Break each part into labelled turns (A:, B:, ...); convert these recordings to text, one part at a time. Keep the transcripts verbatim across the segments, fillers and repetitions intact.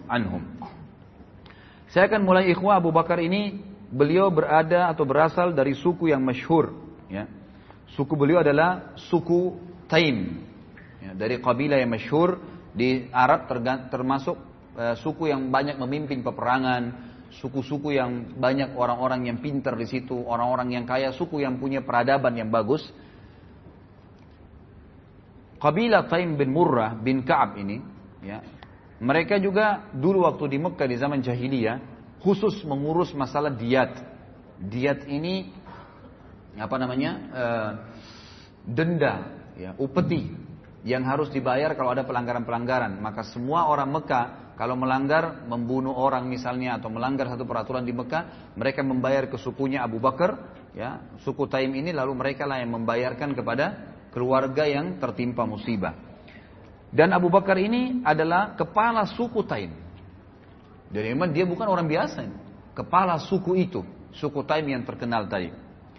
A: anhum. Saya akan mulai ikhwah. Abu Bakar ini beliau berada atau berasal dari suku yang masyhur, ya. Suku beliau adalah suku Taim, ya, dari kabilah yang masyhur di Arab, termasuk uh, suku yang banyak memimpin peperangan, suku-suku yang banyak orang-orang yang pintar di situ, orang-orang yang kaya, suku yang punya peradaban yang bagus. Kabilah Taim bin Murrah bin Ka'ab ini, ya, mereka juga dulu waktu di Mekah di zaman jahiliyah khusus mengurus masalah diat. Diat ini apa namanya? Uh, denda, ya, upeti yang harus dibayar kalau ada pelanggaran-pelanggaran. Maka semua orang Mekah kalau melanggar, membunuh orang misalnya atau melanggar satu peraturan di Mekah, mereka membayar ke sukunya Abu Bakar, ya, suku Taim ini, lalu mereka lah yang membayarkan kepada keluarga yang tertimpa musibah. Dan Abu Bakar ini adalah kepala suku Taim. Jadi memang dia bukan orang biasa, kepala suku itu, suku Taim yang terkenal tadi.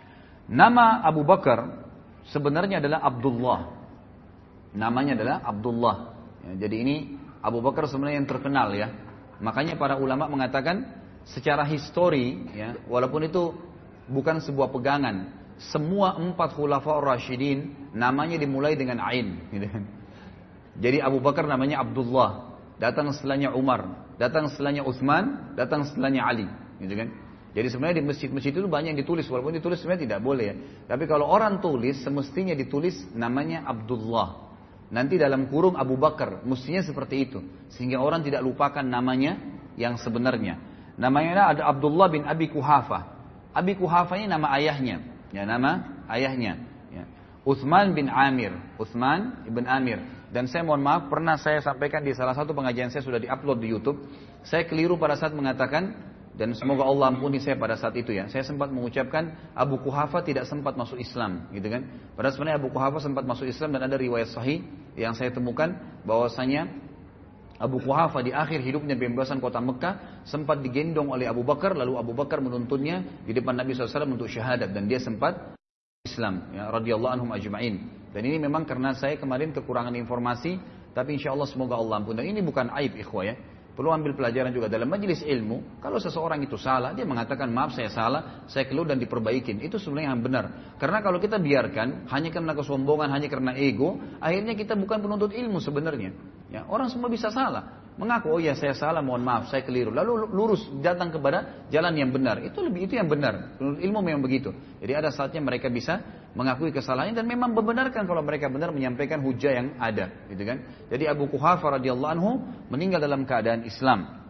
A: Nama Abu Bakar sebenarnya adalah Abdullah. Namanya adalah Abdullah. Ya, jadi ini Abu Bakar sebenarnya yang terkenal, ya. Makanya para ulama mengatakan secara histori, ya, walaupun itu bukan sebuah pegangan, semua empat khulafaur rasyidin namanya dimulai dengan Ain, gitu kan. Jadi Abu Bakar namanya Abdullah, datang setelahnya Umar, datang setelahnya Utsman, datang setelahnya Ali, gitu kan. Jadi sebenarnya di masjid-masjid itu banyak yang ditulis, walaupun ditulis sebenarnya tidak boleh, ya. Tapi kalau orang tulis, semestinya ditulis namanya Abdullah. Nanti dalam kurung Abu Bakar, mestinya seperti itu, sehingga orang tidak lupakan namanya yang sebenarnya. Namanya ada Abdullah bin Abi Kuhafa. Abi Kuhafa ini nama ayahnya, ya, nama ayahnya. Ya. Utsman bin Amir, Utsman ibn Amir. Dan saya mohon maaf, pernah saya sampaikan di salah satu pengajian saya, sudah diupload di YouTube. Saya keliru pada saat mengatakan, dan semoga Allah ampuni saya pada saat itu, ya. Saya sempat mengucapkan Abu Kuhafa tidak sempat masuk Islam, gitu kan. Padahal sebenarnya Abu Kuhafa sempat masuk Islam, dan ada riwayat sahih yang saya temukan bahwasanya Abu Kuhafa di akhir hidupnya pembebasan kota Mekah sempat digendong oleh Abu Bakar, lalu Abu Bakar menuntunnya di depan Nabi shallallahu alaihi wasallam untuk syahadat, dan dia sempat Islam, ya, radhiyallahu anhum ajma'in. Dan ini memang karena saya kemarin kekurangan informasi, tapi insya Allah semoga Allah ampun. Dan ini bukan aib, ikhwah, ya. Perlu ambil pelajaran juga dalam majelis ilmu. Kalau seseorang itu salah, dia mengatakan maaf saya salah, saya keliru dan diperbaikin. Itu sebenarnya yang benar. Karena kalau kita biarkan hanya karena kesombongan, hanya karena ego, akhirnya kita bukan penuntut ilmu sebenarnya. Ya, orang semua bisa salah. Mengaku, oh ya saya salah, mohon maaf, saya keliru. Lalu lurus datang kepada jalan yang benar. Itu lebih itu yang benar. Penuntut ilmu memang begitu. Jadi ada saatnya mereka bisa mengakui kesalahannya dan memang membenarkan kalau mereka benar menyampaikan hujah yang ada, gitu kan? Jadi Abu Kuhafa radhiyallahu anhu meninggal dalam keadaan Islam.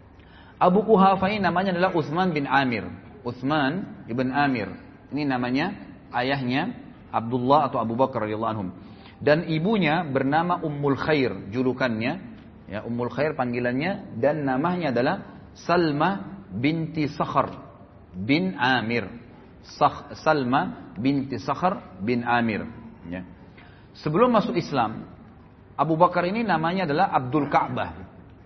A: Abu Kuhafa ini namanya adalah Utsman bin Amir. Utsman ibn Amir. Ini namanya ayahnya Abdullah atau Abu Bakar radhiyallahu anhum. Dan ibunya bernama Ummul Khair, julukannya, ya, Ummul Khair panggilannya, dan namanya adalah Salma binti Sakhar bin Amir. Sakh, Salma binti Sakhar bin Amir, ya. Sebelum masuk Islam, Abu Bakar ini namanya adalah Abdul Ka'bah.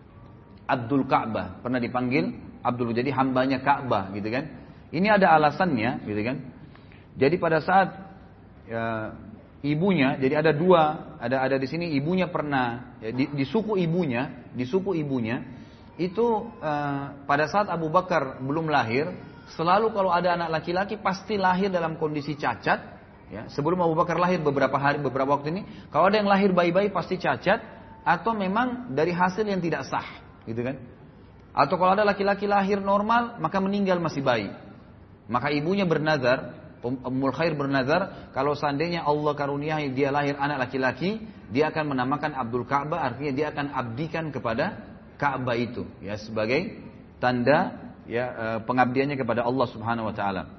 A: Abdul Ka'bah, pernah dipanggil Abdul, jadi hambanya Ka'bah, gitu kan. Ini ada alasannya, gitu kan. Jadi pada saat ya, ibunya, jadi ada dua, ada ada di sini ibunya pernah, ya, di, di suku ibunya, di suku ibunya itu uh, pada saat Abu Bakar belum lahir, selalu kalau ada anak laki-laki pasti lahir dalam kondisi cacat, ya. Sebelum Abu Bakar lahir beberapa hari, beberapa waktu ini, kalau ada yang lahir bayi-bayi pasti cacat, atau memang dari hasil yang tidak sah, gitu kan. Atau kalau ada laki-laki lahir normal, maka meninggal masih bayi. Maka ibunya bernazar, Ummul Khair bernazar, kalau seandainya Allah karuniai dia lahir anak laki-laki, dia akan menamakan Abdul Ka'bah, artinya dia akan abdikan kepada Ka'bah itu, ya, sebagai tanda, ya, pengabdiannya kepada Allah Subhanahu wa taala.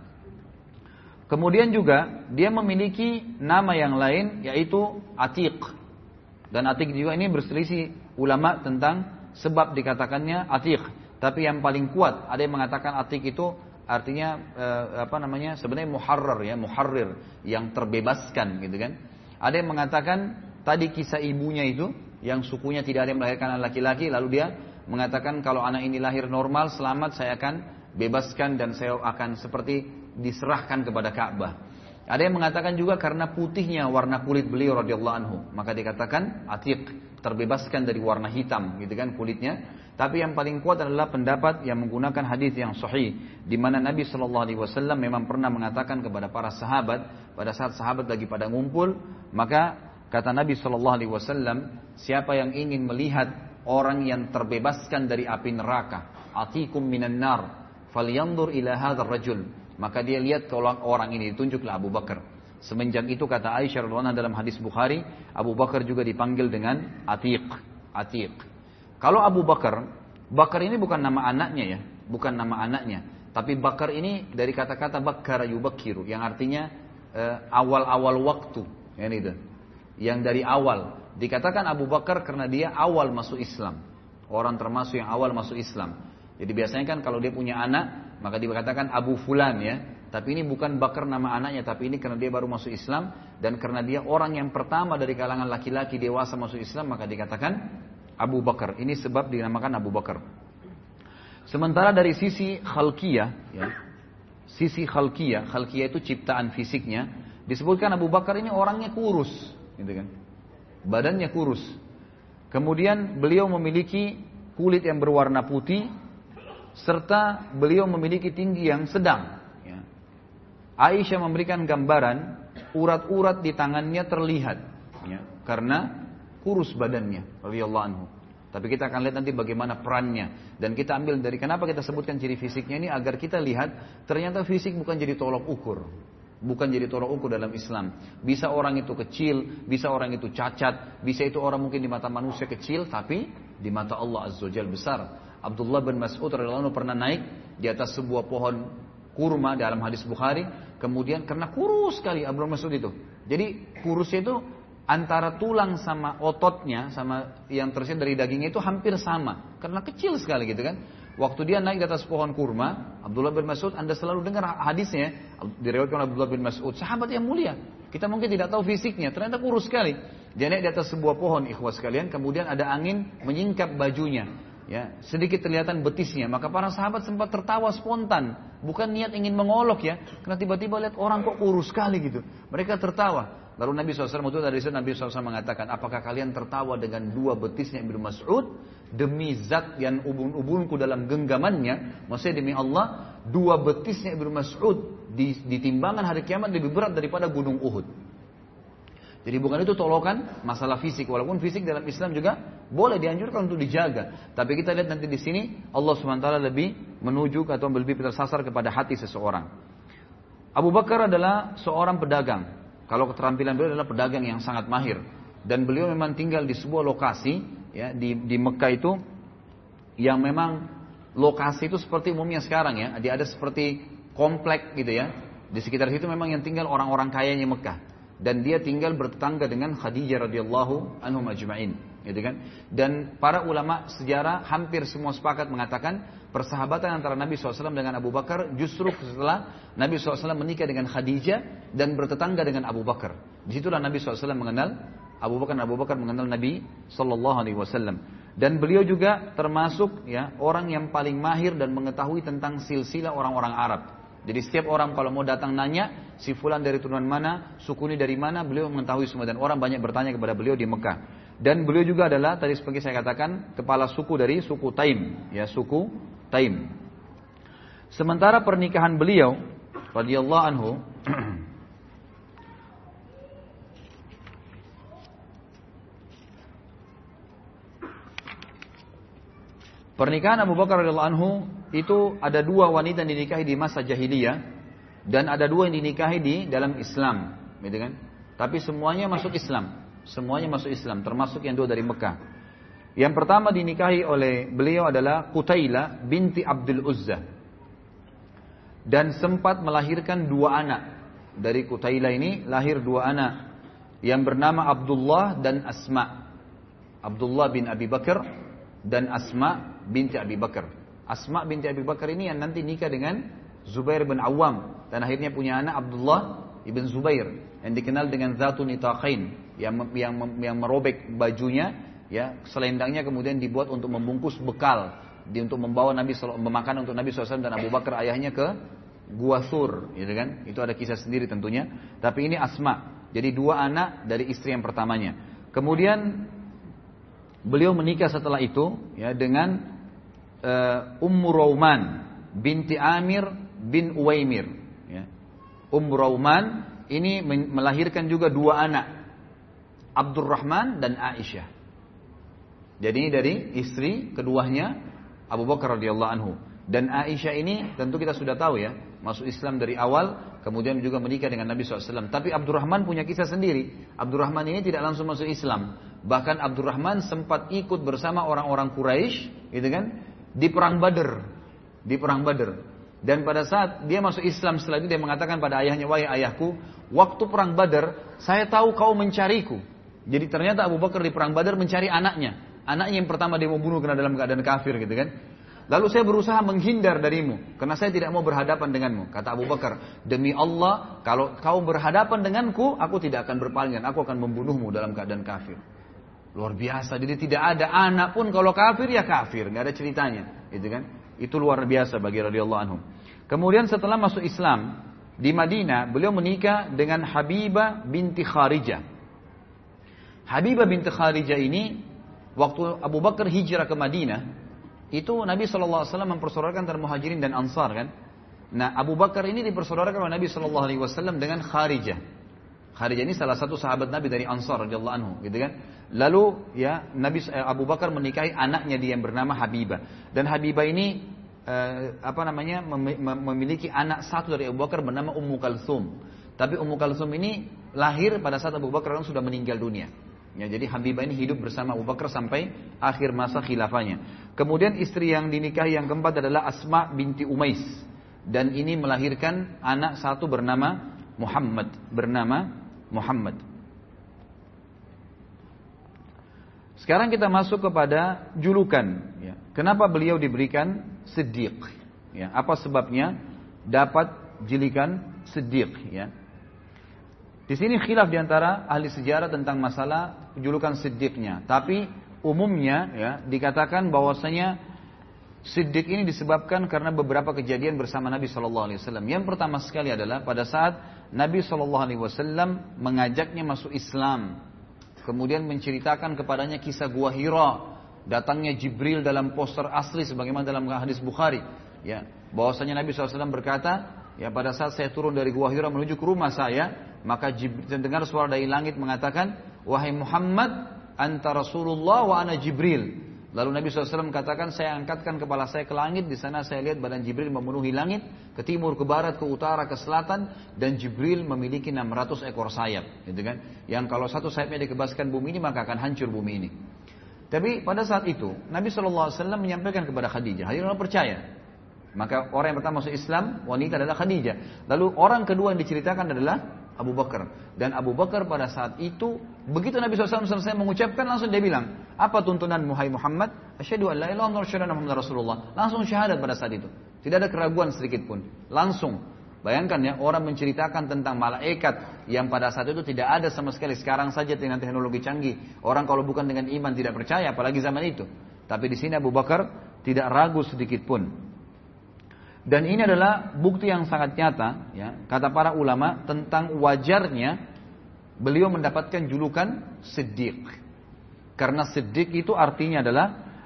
A: Kemudian juga dia memiliki nama yang lain, yaitu Atiq. Dan Atiq juga ini berselisih ulama tentang sebab dikatakannya Atiq. Tapi yang paling kuat, ada yang mengatakan Atiq itu artinya eh, apa namanya? Sebenarnya muharrar, ya, muharrir, yang terbebaskan, gitu kan. Ada yang mengatakan tadi kisah ibunya itu yang sukunya tidak ada yang melahirkan anak laki-laki, lalu dia mengatakan kalau anak ini lahir normal, selamat, saya akan bebaskan dan saya akan seperti diserahkan kepada Ka'bah. Ada yang mengatakan juga karena putihnya warna kulit beliau radhiyallahu anhu, maka dikatakan Atiq, terbebaskan dari warna hitam, gitu kan, kulitnya. Tapi yang paling kuat adalah pendapat yang menggunakan hadis yang sahih, di mana Nabi Shallallahu Alaihi Wasallam memang pernah mengatakan kepada para sahabat pada saat sahabat lagi pada ngumpul, maka kata Nabi Shallallahu Alaihi Wasallam, siapa yang ingin melihat orang yang terbebaskan dari api neraka, atikum minan nar, falyanzur ila hadzal rajul, maka dia lihat ke orang ini, ditunjuklah Abu Bakar. Semenjak itu kata Aisyah radhiyallahu anha dalam hadis Bukhari, Abu Bakar juga dipanggil dengan Atiq, Atiq. Kalau Abu Bakar, Bakar ini bukan nama anaknya ya, bukan nama anaknya, tapi Bakar ini dari kata-kata Bakkara yubakkiru, yang artinya eh, awal-awal waktu, ya itu. Yang dari awal dikatakan Abu Bakar karena dia awal masuk Islam, orang termasuk yang awal masuk Islam. Jadi biasanya kan kalau dia punya anak maka dikatakan Abu Fulan ya, tapi ini bukan Bakar nama anaknya, tapi ini karena dia baru masuk Islam dan karena dia orang yang pertama dari kalangan laki-laki dewasa masuk Islam maka dikatakan Abu Bakar. Ini sebab dinamakan Abu Bakar. Sementara dari sisi khalqiyah, ya, sisi khalqiyah, khalqiyah itu ciptaan fisiknya, disebutkan Abu Bakar ini orangnya kurus, gitu kan? Badannya kurus. Kemudian beliau memiliki kulit yang berwarna putih, serta beliau memiliki tinggi yang sedang. Ya. Aisyah memberikan gambaran urat-urat di tangannya terlihat, ya, karena kurus badannya, radhiyallahu anhu. Tapi kita akan lihat nanti bagaimana perannya. Dan kita ambil dari kenapa kita sebutkan ciri fisiknya ini agar kita lihat ternyata fisik bukan jadi tolok ukur. Bukan jadi tolok ukur dalam Islam. Bisa orang itu kecil, bisa orang itu cacat, bisa itu orang mungkin di mata manusia kecil, tapi di mata Allah Azza wa Jalla besar. Abdullah bin Mas'ud radhiyallahu anhu pernah naik di atas sebuah pohon kurma dalam hadis Bukhari. Kemudian karena kurus sekali Abdullah bin Mas'ud itu. Jadi kurusnya itu antara tulang sama ototnya sama yang tersirat dari dagingnya itu hampir sama karena kecil sekali gitu kan. Waktu dia naik di atas pohon kurma, Abdullah bin Mas'ud, Anda selalu dengar hadisnya diriwayatkan oleh Abdullah bin Mas'ud, sahabat yang mulia. Kita mungkin tidak tahu fisiknya, ternyata kurus sekali. Dia naik di atas sebuah pohon, ikhwas sekalian, kemudian ada angin menyingkap bajunya. Ya, sedikit kelihatan betisnya, maka para sahabat sempat tertawa spontan, bukan niat ingin mengolok ya, karena tiba-tiba lihat orang kok kurus sekali gitu. Mereka tertawa. Lalu Nabi shallallahu alaihi wasallam itu dari situ Nabi shallallahu alaihi wasallam mengatakan, apakah kalian tertawa dengan dua betisnya Ibnu Mas'ud? Demi zat yang ubun-ubunku dalam genggamannya, maksudnya demi Allah, dua betisnya Ibnu Mas'ud di, di timbangan hari kiamat lebih berat daripada gunung Uhud. Jadi bukan itu tolokan masalah fisik, walaupun fisik dalam Islam juga boleh dianjurkan untuk dijaga. Tapi kita lihat nanti di sini Allah subhanahu wa taala lebih menuju atau lebih tersasar kepada hati seseorang. Abu Bakar adalah seorang pedagang. Kalau keterampilan beliau adalah pedagang yang sangat mahir, dan beliau memang tinggal di sebuah lokasi ya di di Mekah itu yang memang lokasi itu seperti umumnya sekarang ya, dia ada seperti komplek gitu ya. Di sekitar situ memang yang tinggal orang-orang kayanya Mekah, dan dia tinggal bertetangga dengan Khadijah radhiyallahu anhum ajma'in, gitu kan. Dan para ulama sejarah hampir semua sepakat mengatakan persahabatan antara Nabi shallallahu alaihi wasallam dengan Abu Bakar justru setelah Nabi shallallahu alaihi wasallam menikah dengan Khadijah dan bertetangga dengan Abu Bakar. Disitulah Nabi shallallahu alaihi wasallam mengenal Abu Bakar, dan Abu Bakar mengenal Nabi sallallahu alaihi wasallam. Dan beliau juga termasuk ya orang yang paling mahir dan mengetahui tentang silsilah orang-orang Arab. Jadi setiap orang kalau mau datang nanya, si fulan dari turunan mana, suku ini dari mana, beliau mengetahui semua, dan orang banyak bertanya kepada beliau di Mekah. Dan beliau juga adalah tadi seperti saya katakan kepala suku dari suku Taim, ya suku Taim. Sementara pernikahan beliau radhiyallahu anhu pernikahan Abu Bakar radhiyallahu anhu itu ada dua wanita yang dinikahi di masa jahiliyah dan ada dua yang dinikahi di dalam Islam, gitu kan? Tapi semuanya masuk Islam, semuanya masuk Islam, termasuk yang dua dari Mekah. Yang pertama dinikahi oleh beliau adalah Qutailah binti Abdul Uzza, dan sempat melahirkan dua anak. Dari Qutailah ini lahir dua anak yang bernama Abdullah dan Asma. Abdullah bin Abi Bakar dan Asma binti Abi Bakar. Asma binti Abi Bakar ini yang nanti nikah dengan Zubair bin Awam, dan akhirnya punya anak Abdullah ibn Zubair yang dikenal dengan Zatun Nitaqain, yang yang yang merobek bajunya, ya selendangnya kemudian dibuat untuk membungkus bekal, di untuk membawa Nabi memakan untuk Nabi shallallahu alaihi wasallam dan Abu Bakar ayahnya ke Gua Thur, gitu kan? Itu ada kisah sendiri tentunya. Tapi ini Asma, jadi dua anak dari istri yang pertamanya. Kemudian beliau menikah setelah itu, ya dengan uh, Ummu Rauman binti Amir bin Uwaimir. Ya. Ummu Rauman ini melahirkan juga dua anak, Abdurrahman dan Aisyah. Jadi ini dari istri keduanya Abu Bakar radhiyallahu anhu. Dan Aisyah ini tentu kita sudah tahu ya, masuk Islam dari awal, kemudian juga menikah dengan Nabi shallallahu alaihi wasallam. Tapi Abdurrahman punya kisah sendiri. Abdurrahman ini tidak langsung masuk Islam. Bahkan Abdurrahman sempat ikut bersama orang-orang Quraisy, gitu kan, di perang Badar, di perang Badar. Dan pada saat dia masuk Islam setelah itu dia mengatakan pada ayahnya, wahai ayahku, waktu perang Badar saya tahu kau mencariku. Jadi ternyata Abu Bakar di perang Badar mencari anaknya, anaknya yang pertama dia mau bunuh karena dalam keadaan kafir, gitu kan. Lalu saya berusaha menghindar darimu, karena saya tidak mau berhadapan denganmu. Kata Abu Bakar, demi Allah, kalau kau berhadapan denganku, aku tidak akan berpaling dan aku akan membunuhmu dalam keadaan kafir. Luar biasa, jadi tidak ada anak pun kalau kafir ya kafir, nggak ada ceritanya, gitu kan? Itu luar biasa bagi radhiyallahu anhum. Kemudian setelah masuk Islam di Madinah, beliau menikah dengan Habibah binti Kharijah. Habibah binti Kharijah ini, waktu Abu Bakar hijrah ke Madinah, itu Nabi shallallahu alaihi wasallam mempersaudarakan antara Muhajirin dan Ansar kan. Nah Abu Bakar ini dipersaudarakan oleh Nabi shallallahu alaihi wasallam dengan Kharijah. Kharijah ini salah satu sahabat Nabi dari Ansar radhiyallahu anhu, gitu kan. Lalu ya Nabi Abu Bakar menikahi anaknya dia yang bernama Habibah. Dan Habibah ini eh, apa namanya memiliki anak satu dari Abu Bakar bernama Ummu Kalsum. Tapi Ummu Kalsum ini lahir pada saat Abu Bakar sudah meninggal dunia. Ya, jadi Habibah ini hidup bersama Abu Bakar sampai akhir masa khilafahnya. Kemudian istri yang dinikahi yang keempat adalah Asma binti Umais. Dan ini melahirkan anak satu bernama Muhammad. Bernama Muhammad. Sekarang kita masuk kepada julukan. Ya. Kenapa beliau diberikan Siddiq? Ya, apa sebabnya dapat julukan Siddiq? Ya. Di sini khilaf diantara ahli sejarah tentang masalah julukan Siddiqnya. Tapi umumnya ya dikatakan bahwasanya Siddiq ini disebabkan karena beberapa kejadian bersama Nabi shallallahu alaihi wasallam. Yang pertama sekali adalah pada saat Nabi shallallahu alaihi wasallam mengajaknya masuk Islam, kemudian menceritakan kepadanya kisah Gua Hira, datangnya Jibril dalam poster asli sebagaimana dalam hadis Bukhari. Ya, bahwasanya Nabi shallallahu alaihi wasallam berkata, ya pada saat saya turun dari Gua Hira menuju ke rumah saya, maka Jibril dengar suara dari langit mengatakan, wahai Muhammad, anta Rasulullah wa ana Jibril. Lalu Nabi shallallahu alaihi wasallam katakan, saya angkatkan kepala saya ke langit, di sana saya lihat badan Jibril memenuhi langit, ke timur, ke barat, ke utara, ke selatan, dan Jibril memiliki enam ratus ekor sayap, gitu kan? Yang kalau satu sayapnya dikebaskan bumi ini maka akan hancur bumi ini. Tapi pada saat itu Nabi shallallahu alaihi wasallam menyampaikan kepada Khadijah, Khadijah percaya. Maka orang yang pertama masuk Islam wanita adalah Khadijah. Lalu orang kedua yang diceritakan adalah Abu Bakar. Dan Abu Bakar pada saat itu, begitu Nabi shallallahu alaihi wasallam selesai mengucapkan, langsung dia bilang, apa tuntunanmu hai Muhammad? Asyhadu an la ilaha illallah wa asyhadu anna Muhammadar Rasulullah. Langsung syahadat pada saat itu. Tidak ada keraguan sedikit pun. Langsung. Bayangkan ya, orang menceritakan tentang malaikat yang pada saat itu tidak ada sama sekali. Sekarang saja dengan teknologi canggih, orang kalau bukan dengan iman tidak percaya, apalagi zaman itu. Tapi di sini Abu Bakar tidak ragu sedikit pun. Dan ini adalah bukti yang sangat nyata, ya, kata para ulama tentang wajarnya beliau mendapatkan julukan Siddiq. Karena Siddiq itu artinya adalah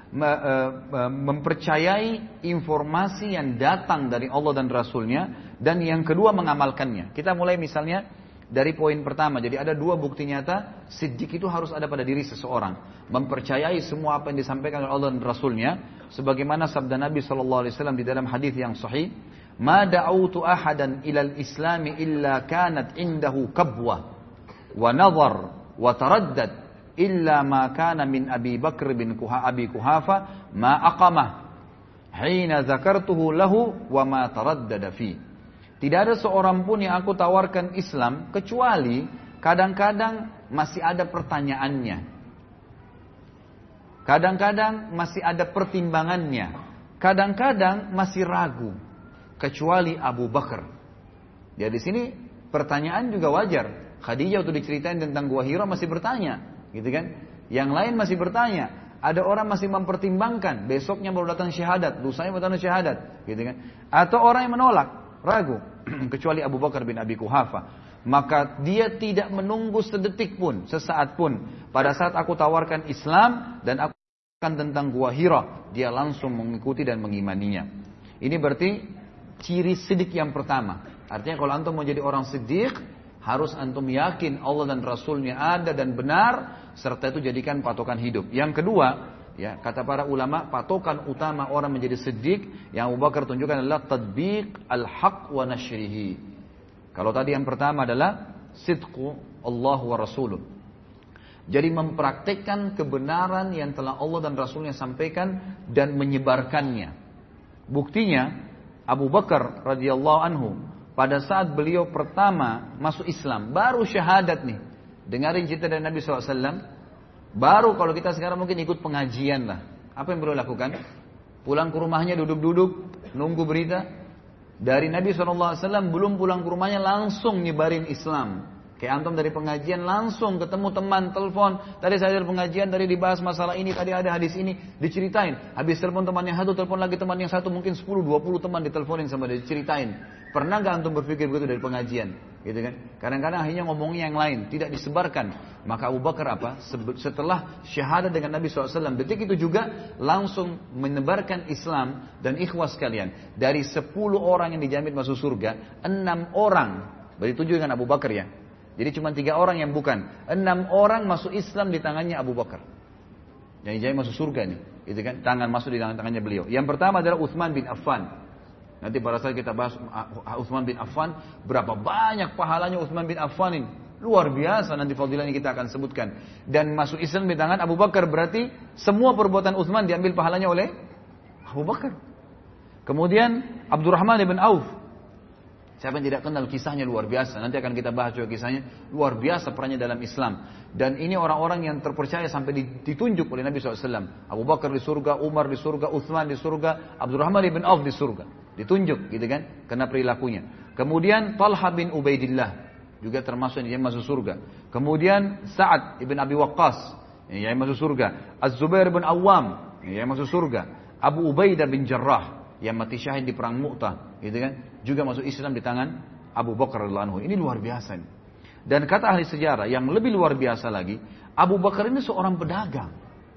A: mempercayai informasi yang datang dari Allah dan Rasulnya, dan yang kedua mengamalkannya. Kita mulai misalnya dari poin pertama. Jadi ada dua bukti nyata Siddiq itu harus ada pada diri seseorang, mempercayai semua apa yang disampaikan oleh Allah dan Rasulnya, sebagaimana sabda Nabi shallallahu alaihi wasallam di dalam hadis yang sahih, ma da'autu ahadan ilal islami illa kanat indahu kabwa wa nazar wa taraddad illa ma kana min Abi Bakr bin Kuha Abi Kuhafa ma aqamah hina zakartuhu lahu wa ma taraddada fi. Tidak ada seorang pun yang aku tawarkan Islam kecuali kadang-kadang masih ada pertanyaannya, kadang-kadang masih ada pertimbangannya, kadang-kadang masih ragu, kecuali Abu Bakar. Ya di sini pertanyaan juga wajar. Khadijah waktu diceritain tentang Gua Hira masih bertanya, gitu kan? Yang lain masih bertanya. Ada orang masih mempertimbangkan, besoknya baru datang syahadat, lusanya baru datang syahadat, gitu kan? Atau orang yang menolak, ragu, kecuali Abu Bakar bin Abi Kuhafa. Maka dia tidak menunggu sedetik pun, sesaat pun. Pada saat aku tawarkan Islam dan aku tentang Gua Hira, dia langsung mengikuti dan mengimaninya. Ini berarti ciri siddiq yang pertama. Artinya kalau antum mau jadi orang siddiq, harus antum yakin Allah dan Rasulnya ada dan benar, serta itu jadikan patokan hidup. Yang kedua, ya, kata para ulama, patokan utama orang menjadi siddiq yang Abu Bakar tunjukkan adalah tadbiq al-haq wa nashrihi. Kalau tadi yang pertama adalah sidqu Allah wa Rasuluh. Jadi mempraktekkan kebenaran yang telah Allah dan Rasulnya sampaikan dan menyebarkannya. Buktinya Abu Bakar radhiyallahu anhu pada saat beliau pertama masuk Islam, baru syahadat nih. Dengarin cerita dari Nabi shallallahu alaihi wasallam. Baru kalau kita sekarang mungkin ikut pengajian lah. Apa yang beliau lakukan? Pulang ke rumahnya duduk-duduk, nunggu berita. Dari Nabi shallallahu alaihi wasallam belum pulang ke rumahnya langsung nyebarin Islam. Kayak antum dari pengajian langsung ketemu teman, telepon. Tadi saya dari pengajian, tadi dibahas masalah ini, tadi ada hadis ini, diceritain. Habis telepon teman yang satu, telepon lagi teman yang satu, mungkin sepuluh, dua puluh teman diteleponin sama dia, diceritain. Pernah gak antum berpikir begitu dari pengajian? Gitu kan? Kadang-kadang akhirnya ngomongnya yang lain, tidak disebarkan. Maka Abu Bakar apa? Setelah syahadat dengan Nabi shallallahu alaihi wasallam, detik itu juga langsung menebarkan Islam. Dan ikhwas kalian, dari sepuluh orang yang dijamin masuk surga, enam orang, berarti tujuh dengan Abu Bakar ya. Jadi cuma tiga orang yang bukan. Enam orang masuk Islam di tangannya Abu Bakar. Yang dijamin masuk surga nih. Gitu kan? Tangan masuk di tangan-tangannya beliau. Yang pertama adalah Utsman bin Affan. Nanti pada saat kita bahas Utsman bin Affan, berapa banyak pahalanya Utsman bin Affan ini. Luar biasa, nanti fadilahnya kita akan sebutkan. Dan masuk Islam di tangan Abu Bakar berarti semua perbuatan Utsman diambil pahalanya oleh Abu Bakar. Kemudian Abdurrahman bin Auf. Siapa yang tidak kenal kisahnya luar biasa. Nanti akan kita bahas juga kisahnya. Luar biasa perannya dalam Islam. Dan ini orang-orang yang terpercaya sampai ditunjuk oleh Nabi shallallahu alaihi wasallam. Abu Bakar di surga, Umar di surga, Utsman di surga, Abdurrahman bin Auf di surga. Ditunjuk gitu kan. Karena perilakunya. Kemudian Talha bin Ubaidillah. Juga termasuk yang masuk surga. Kemudian Sa'ad ibn Abi Waqqas. Yang masuk surga. Az-Zubair bin Awam. Yang masuk surga. Abu Ubaidah bin Jarrah. Yang mati syahid di perang Mu'tah, gitu kan? Juga masuk Islam di tangan Abu Bakar radhiyallahu anhu. Ini luar biasa nih. Dan kata ahli sejarah yang lebih luar biasa lagi, Abu Bakar ini seorang pedagang.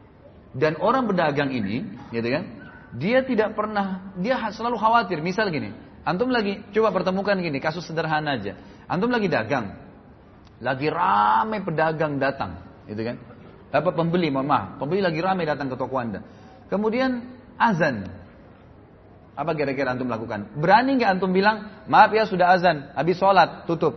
A: Dan orang pedagang ini, gitu kan? Dia tidak pernah, dia selalu khawatir. Misal gini, antum lagi coba pertemukan gini, kasus sederhana aja. Antum lagi dagang, lagi ramai pedagang datang, gitu kan? Dapat pembeli, mohon maaf, pembeli lagi ramai datang ke toko Anda. Kemudian azan. Apa kira-kira antum lakukan? Berani nggak antum bilang, maaf ya sudah azan, habis sholat, tutup.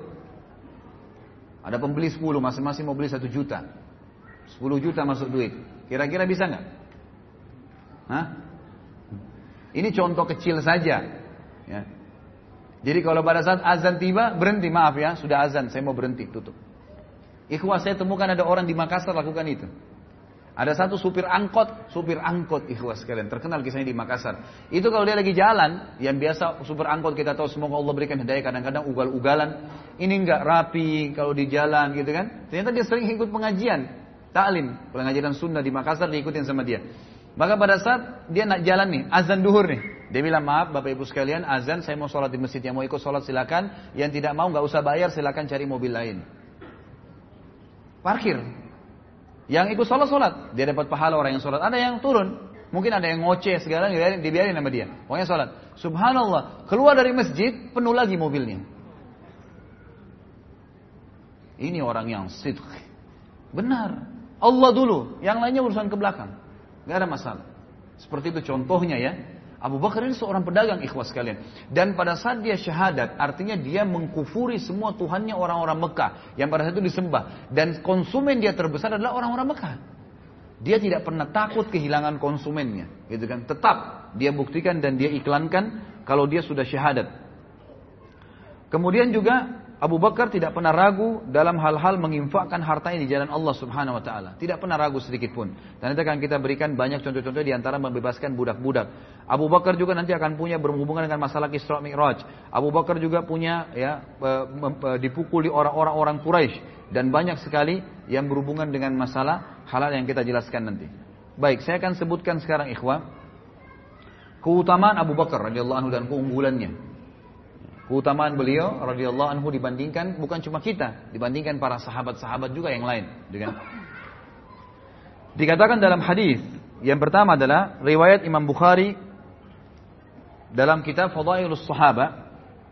A: Ada pembeli sepuluh, masing-masing mau beli satu juta. sepuluh juta masuk duit. Kira-kira bisa nggak? Hah? Ini contoh kecil saja. Ya. Jadi kalau pada saat azan tiba, berhenti, maaf ya, sudah azan, saya mau berhenti, tutup. Ikhwah, saya temukan ada orang di Makassar lakukan itu. Ada satu supir angkot, supir angkot ikhwah sekalian, terkenal kisahnya di Makassar. Itu kalau dia lagi jalan, yang biasa supir angkot kita tahu semoga Allah berikan hidayah, kadang-kadang ugal-ugalan. Ini enggak rapi kalau di jalan gitu kan. Ternyata dia sering ikut pengajian, taklim, pengajian sunnah di Makassar diikutin sama dia. Maka pada saat dia nak jalan nih, azan duhur nih. Dia bilang, maaf Bapak Ibu sekalian, azan saya mau sholat di masjid, yang mau ikut sholat silakan, yang tidak mau nggak usah bayar silakan cari mobil lain. Parkir. Yang ikut sholat-sholat, dia dapat pahala orang yang sholat. Ada yang turun, mungkin ada yang ngoceh segala, dibiarin, dibiarin sama dia. Pokoknya sholat. Subhanallah, keluar dari masjid, penuh lagi mobilnya. Ini orang yang sidq. Benar. Allah dulu, yang lainnya urusan ke belakang. Gak ada masalah. Seperti itu contohnya ya. Abu Bakar ini seorang pedagang ikhwas sekalian. Dan pada saat dia syahadat, artinya dia mengkufuri semua Tuhannya orang-orang Mekah. Yang pada saat itu disembah. Dan konsumen dia terbesar adalah orang-orang Mekah. Dia tidak pernah takut kehilangan konsumennya. Gitu kan? Tetap dia buktikan dan dia iklankan kalau dia sudah syahadat. Kemudian juga Abu Bakar tidak pernah ragu dalam hal-hal menginfakkan hartanya di jalan Allah Subhanahu wa taala. Tidak pernah ragu sedikit pun. Dan nanti akan kita berikan banyak contoh-contoh di antara membebaskan budak-budak. Abu Bakar juga nanti akan punya berhubungan dengan masalah Isra Mi'raj. Abu Bakar juga punya ya dipukuli orang-orang orang Quraisy dan banyak sekali yang berhubungan dengan masalah halal yang kita jelaskan nanti. Baik, saya akan sebutkan sekarang ikhwah keutamaan Abu Bakar radhiyallahu anhu dan keunggulannya. Keutamaan beliau radhiyallahu anhu dibandingkan bukan cuma kita, dibandingkan para sahabat-sahabat juga yang lain, dengan dikatakan dalam hadis Yang pertama adalah riwayat Imam Bukhari dalam kitab Fadailus Sahabah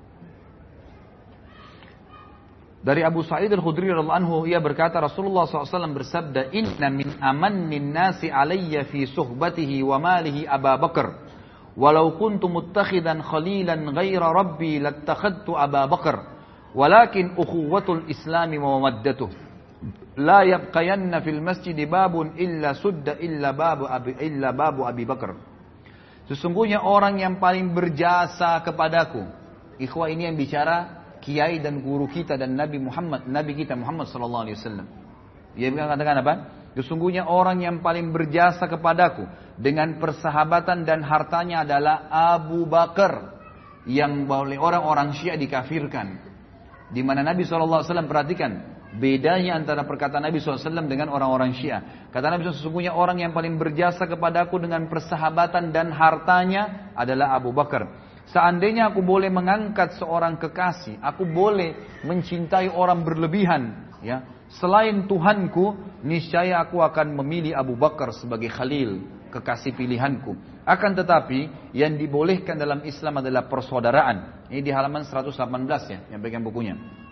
A: dari Abu Sa'id Al-Khudri radhiyallahu anhu, ia berkata Rasulullah shallallahu alaihi wasallam bersabda, "Inna min amannin nasi alayya fi suhbatihi wa malihi Abu Bakar, walau kuntu muttakhidan khalilan ghaira rabbi lattakhadtu Abu Bakar, walakin ukhuwatul Islami wa mawaddatuh, la yabqayanna fil masjid babun illa sudda illa babu abi illa babu Abi Bakar." Sesungguhnya orang yang paling berjasa kepadaku, ikhwah ini yang bicara kiai dan guru kita dan Nabi Muhammad, Nabi kita Muhammad sallallahu alaihi wasallam. Dia katakan apa? Sesungguhnya orang yang paling berjasa kepadaku dengan persahabatan dan hartanya adalah Abu Bakar, yang oleh orang-orang Syiah dikafirkan. Di mana Nabi sallallahu alaihi wasallam, perhatikan bedanya antara perkataan Nabi sallallahu alaihi wasallam dengan orang-orang Syiah. Kata Nabi sallallahu alaihi wasallam, sesungguhnya orang yang paling berjasa kepadaku dengan persahabatan dan hartanya adalah Abu Bakar. Seandainya aku boleh mengangkat seorang kekasih, aku boleh mencintai orang berlebihan, ya, selain Tuhanku, niscaya aku akan memilih Abu Bakar sebagai khalil, kekasih pilihanku. Akan tetapi yang dibolehkan dalam Islam adalah persaudaraan. Ini di halaman seratus delapan belas ya, yang pegang bukunya.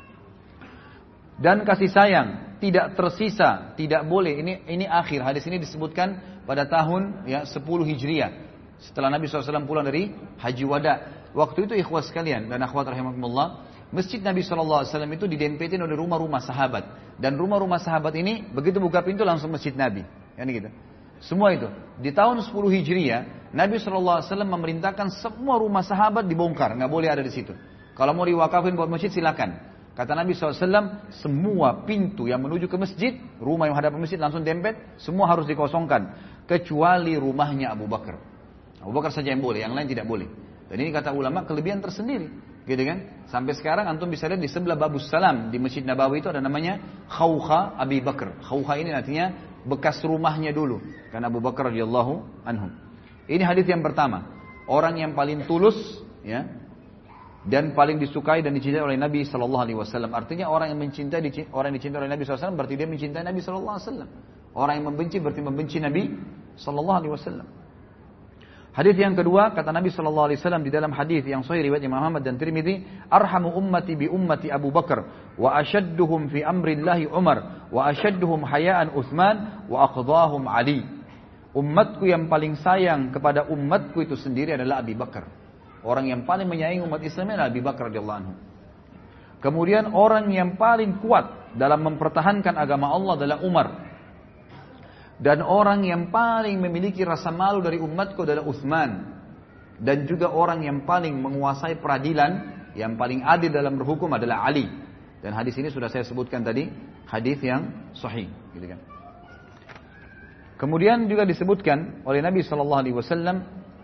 A: Dan kasih sayang tidak tersisa, tidak boleh. Ini ini akhir hadis ini disebutkan pada tahun ya sepuluh Hijriah. Setelah Nabi shallallahu alaihi wasallam pulang dari Haji Wada. Waktu itu ikhwah sekalian dan akhwat rahimakumullah, masjid Nabi shallallahu alaihi wasallam itu didempetin oleh rumah-rumah sahabat. Dan rumah-rumah sahabat ini begitu buka pintu langsung masjid Nabi. Yani gitu. Semua itu. Di tahun sepuluh Hijriah, Nabi shallallahu alaihi wasallam memerintahkan semua rumah sahabat dibongkar. Nggak boleh ada di situ. Kalau mau diwakafin buat masjid silakan. Kata Nabi shallallahu alaihi wasallam, semua pintu yang menuju ke masjid, rumah yang hadap masjid langsung dempet, semua harus dikosongkan. Kecuali rumahnya Abu Bakar. Abu Bakar saja yang boleh, yang lain tidak boleh. Dan ini kata ulama kelebihan tersendiri, gitu kan? Sampai sekarang antum bisa lihat di sebelah Babus Salam di Masjid Nabawi itu ada namanya Khawkha Abi Bakar. Khawkha ini artinya bekas rumahnya dulu, karena Abu Bakar radhiyallahu anhu. Ini hadis yang pertama, orang yang paling tulus, ya, dan paling disukai dan dicintai oleh Nabi Sallallahu Alaihi Wasallam. Artinya orang yang mencintai orang yang dicintai oleh Nabi Sallallahu Alaihi Wasallam berarti dia mencintai Nabi Sallallahu Alaihi Wasallam. Orang yang membenci berarti membenci Nabi Sallallahu Alaihi Wasallam. Hadis yang kedua, kata Nabi sallallahu alaihi wasallam di dalam hadis yang sahih riwayat Imam Ahmad dan Tirmidzi, "Arhamu ummati bi ummati Abu Bakar, wa ashadduhum fi amrillahi Umar, wa ashadduhum hayaan Utsman, wa aqdahum Ali." Umatku yang paling sayang kepada umatku itu sendiri adalah Abu Bakar. Orang yang paling menyayangi umat Islam adalah Abu Bakar radhiyallahu anhu. Kemudian orang yang paling kuat dalam mempertahankan agama Allah adalah Umar. Dan orang yang paling memiliki rasa malu dari umatku adalah Utsman. Dan juga orang yang paling menguasai peradilan, yang paling adil dalam berhukum adalah Ali. Dan hadis ini sudah saya sebutkan tadi, hadis yang sahih, gitu kan. Kemudian juga disebutkan oleh Nabi sallallahu alaihi wasallam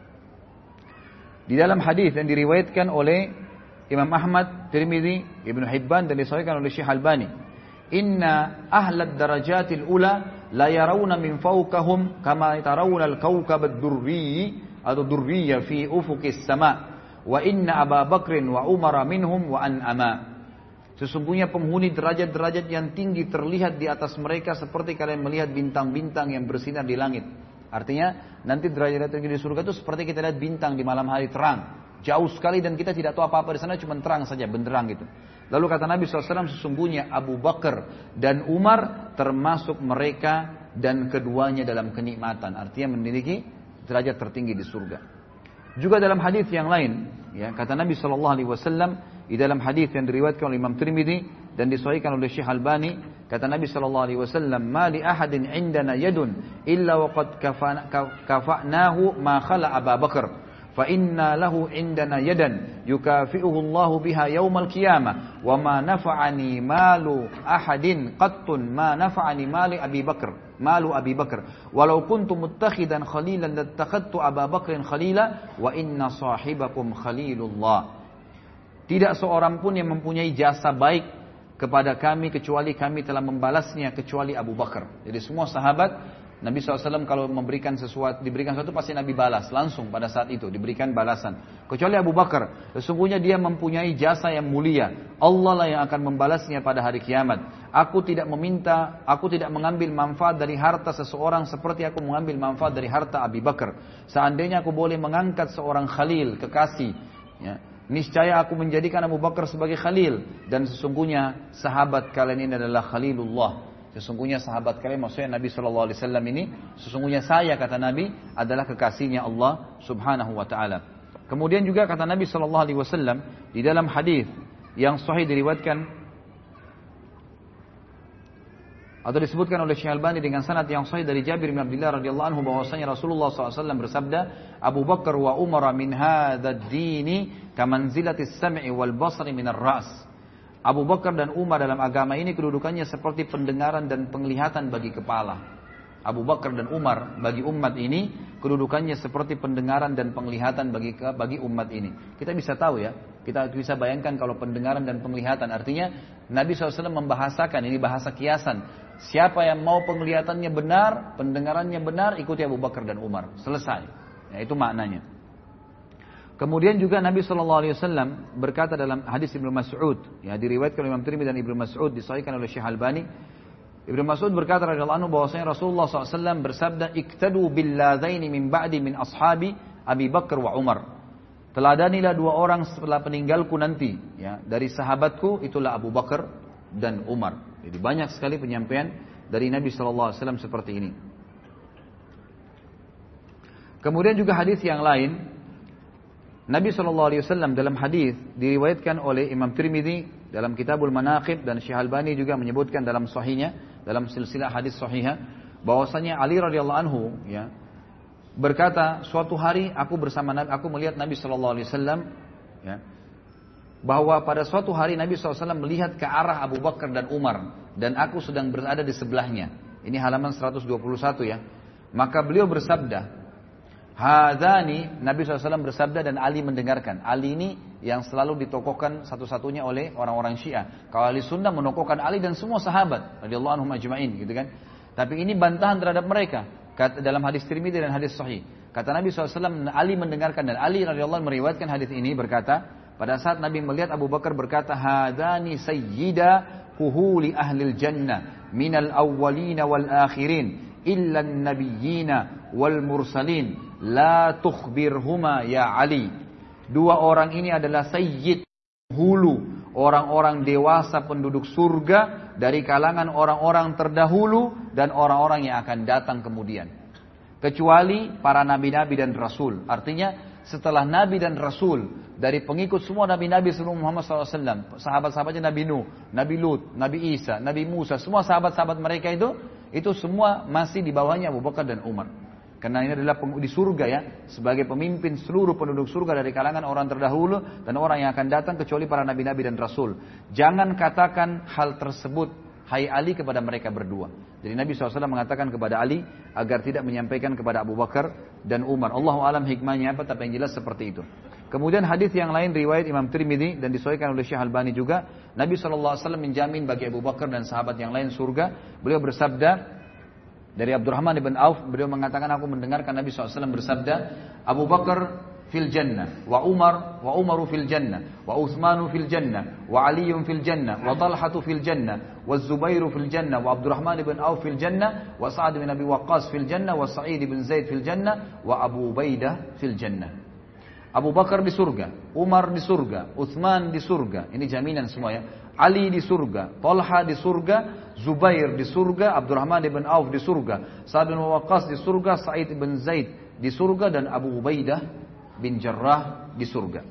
A: di dalam hadis yang diriwayatkan oleh Imam Ahmad, Tirmidzi, Ibnu Hibban dan disahihkan oleh Syekh Albani. Inna ahlad darajatil ula la yarawna min fawqahum kama tarawna al-kawkab ad-durri atau durriya fi ufuqis sama wa inna Abu Bakrin wa Umar minhum wa an'ama. Sesungguhnya penghuni derajat-derajat yang tinggi terlihat di atas mereka seperti kalian melihat bintang-bintang yang bersinar di langit. Artinya nanti derajat tinggi di surga itu seperti kita lihat bintang di malam hari terang, jauh sekali dan kita tidak tahu apa-apa di sana, cuma terang saja, benderang gitu. Lalu kata Nabi shallallahu alaihi wasallam, sesungguhnya Abu Bakar dan Umar termasuk mereka dan keduanya dalam kenikmatan. Artinya memiliki derajat tertinggi di surga. Juga dalam hadis yang lain, ya, kata Nabi shallallahu alaihi wasallam di dalam hadis yang diriwayatkan oleh Imam Tirmidzi dan disahihkan oleh Syekh Albani, kata Nabi shallallahu alaihi wasallam, "Ma li ahadin indana yadun illa waqad kafa'nahu ma khala Abu Bakar." Fa inna lahu indana yadan yukafi'uhu Allahu biha yaumal qiyamah wa ma nafa'ani malu ahadin qattun ma nafa'ani mali Abi Bakar malu Abi Bakar walau kuntu muttakhidan khalilan lattakhadtu Abu Bakrin khalila wa inna sahibakum khalilullah. Tidak seorang pun yang mempunyai jasa baik kepada kami kecuali kami telah membalasnya kecuali Abu Bakar. Jadi semua sahabat Nabi shallallahu alaihi wasallam kalau memberikan sesuatu, diberikan sesuatu pasti Nabi balas langsung pada saat itu, diberikan balasan. Kecuali Abu Bakar, sesungguhnya dia mempunyai jasa yang mulia. Allah lah yang akan membalasnya pada hari kiamat. Aku tidak meminta, aku tidak mengambil manfaat dari harta seseorang seperti aku mengambil manfaat dari harta Abu Bakar. Seandainya aku boleh mengangkat seorang khalil, kekasih, ya, niscaya aku menjadikan Abu Bakar sebagai khalil. Dan sesungguhnya sahabat kalian ini adalah khalilullah. Sesungguhnya sahabat kalian, maksudnya Nabi shallallahu alaihi wasallam ini, sesungguhnya saya, kata Nabi, adalah kekasihnya Allah subhanahu wa ta'ala. Kemudian juga kata Nabi shallallahu alaihi wasallam di dalam hadis yang sahih diriwayatkan atau disebutkan oleh Syekh Albani dengan sanad yang sahih dari Jabir bin Abdullah radhiyallahu anhu bahwasanya Rasulullah shallallahu alaihi wasallam bersabda, Abu Bakar wa Umar min hadzal dini kamanzilatis sam'i wal basari minar ra's. Abu Bakar dan Umar dalam agama ini kedudukannya seperti pendengaran dan penglihatan bagi kepala. Abu Bakar dan Umar bagi umat ini kedudukannya seperti pendengaran dan penglihatan bagi bagi umat ini. Kita bisa tahu ya, kita bisa bayangkan kalau pendengaran dan penglihatan, artinya Nabi shallallahu alaihi wasallam membahasakan, ini bahasa kiasan. Siapa yang mau penglihatannya benar, pendengarannya benar, ikuti Abu Bakar dan Umar. Selesai. Ya, itu maknanya. Kemudian juga Nabi shallallahu alaihi wasallam berkata dalam hadis Ibnu Mas'ud, ya, diriwayatkan oleh Imam Tirmidzi dan Ibnu Mas'ud, disahihkan oleh Syekh Albani. Ibnu Mas'ud berkata radhiyallahu anhu bahwasanya Rasulullah shallallahu alaihi wasallam bersabda, "Iktadu billadzaini min ba'di min ashabi Abi Bakar wa Umar." Teladanilah dua orang setelah peninggalku nanti, ya, dari sahabatku, itulah Abu Bakar dan Umar. Jadi banyak sekali penyampaian dari Nabi shallallahu alaihi wasallam seperti ini. Kemudian juga hadis yang lain, Nabi shallallahu alaihi wasallam dalam hadis diriwayatkan oleh Imam Tirmidzi dalam Kitabul Manaqib dan Syekh Albani juga menyebutkan dalam sahihnya, dalam silsilah hadis sahihah, bahwasanya Ali radhiyallahu anhu, ya, berkata, suatu hari aku bersama Nabi, aku melihat Nabi shallallahu alaihi wasallam, ya, bahwa pada suatu hari Nabi shallallahu alaihi wasallam melihat ke arah Abu Bakar dan Umar dan aku sedang berada di sebelahnya. Ini halaman seratus dua puluh satu, ya. Maka beliau bersabda, Hadani, Nabi shallallahu alaihi wasallam bersabda dan Ali mendengarkan. Ali ini yang selalu ditokohkan satu-satunya oleh orang-orang Syiah. Kalau ahli sunnah menokohkan Ali dan semua sahabat radhiyallahu anhum ajma'in, gitu kan. Tapi ini bantahan terhadap mereka. Kata, dalam hadis Tirmidzi dan hadis Sahih, kata Nabi shallallahu alaihi wasallam, Ali mendengarkan, dan Ali radhiyallahu anhu meriwayatkan hadis ini berkata, pada saat Nabi melihat Abu Bakar berkata, Hadani sayyida kuhuli ahlil jannah minal awwalina wal akhirin illa nabiyyina wal mursalin la tukhbirhuma ya Ali. Dua orang ini adalah sayyid, hulu, orang-orang dewasa penduduk surga dari kalangan orang-orang terdahulu dan orang-orang yang akan datang kemudian, kecuali para nabi-nabi dan rasul. Artinya setelah nabi dan rasul, dari pengikut semua nabi-nabi sebelum Muhammad shallallahu alaihi wasallam, sahabat-sahabatnya Nabi Nuh, Nabi Lut, Nabi Isa, Nabi Musa, semua sahabat-sahabat mereka itu, itu semua masih di bawahnya Abu Bakar dan Umar. Karena ini adalah di surga, ya, sebagai pemimpin seluruh penduduk surga dari kalangan orang terdahulu dan orang yang akan datang, kecuali para nabi-nabi dan rasul. Jangan katakan hal tersebut, hai Ali, kepada mereka berdua. Jadi Nabi shallallahu alaihi wasallam mengatakan kepada Ali agar tidak menyampaikan kepada Abu Bakar dan Umar. Allahu alam hikmahnya apa, tapi yang jelas seperti itu. Kemudian hadis yang lain riwayat Imam Tirmidzi dan disahihkan oleh Syekh Albani juga, Nabi shallallahu alaihi wasallam menjamin bagi Abu Bakar dan sahabat yang lain surga. Beliau bersabda dari Abdurrahman bin Auf, beliau mengatakan, aku mendengarkan Nabi shallallahu alaihi wasallam bersabda, Abu Bakar fil jannah, wa Umar wa Umaru fil jannah, wa Utsmanu fil jannah, wa Aliyun fil jannah, wa Talhatu fil jannah, wa Zubairu fil jannah, wa Abdurrahman bin Auf fil jannah, wa Sa'ad bin Abi Waqqas fil jannah, wa Sa'id bin Zaid fil jannah, wa Abu Ubaidah fil jannah. Abu Bakar di surga, Umar di surga, Utsman di surga, ini jaminan semua, ya. Ali di surga, Talha di surga, Zubair di surga, Abdurrahman bin Auf di surga, Sa'ad bin Waqqas di surga, Sa'id bin Zaid di surga, dan Abu Ubaidah bin Jarrah di surga.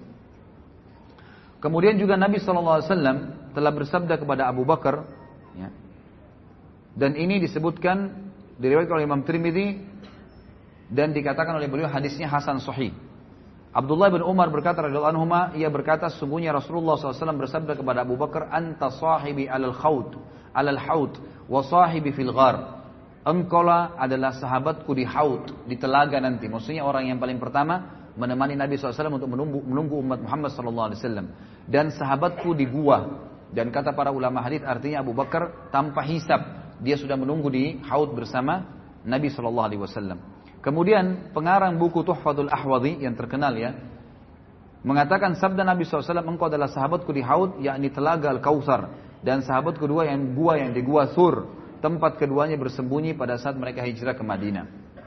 A: Kemudian juga Nabi shallallahu alaihi wasallam telah bersabda kepada Abu Bakar, ya, dan ini disebutkan diriwayatkan oleh Imam Tirmidzi dan dikatakan oleh beliau hadisnya hasan sahih. Abdullah bin Umar berkata radhiyallahu anhuma, ia berkata, sesungguhnya Rasulullah shallallahu alaihi wasallam bersabda kepada Abu Bakar, anta sahibi alal khawt, alal haut, wa sahibi fil ghar. Engkaulah adalah sahabatku di haut, di telaga nanti. Maksudnya orang yang paling pertama menemani Nabi shallallahu alaihi wasallam untuk menunggu, menunggu umat Muhammad shallallahu alaihi wasallam. Dan sahabatku di gua. Dan kata para ulama hadis, artinya Abu Bakar tanpa hisab, dia sudah menunggu di haut bersama Nabi shallallahu alaihi wasallam. Kemudian pengarang buku Tuhfatul Ahwadhi yang terkenal, ya, mengatakan sabda Nabi shallallahu alaihi wasallam, engkau adalah sahabatku di haud, yakni telaga Al-Kautsar, dan sahabat kedua yang gua yang di gua Sur, tempat keduanya bersembunyi pada saat mereka hijrah ke Madinah.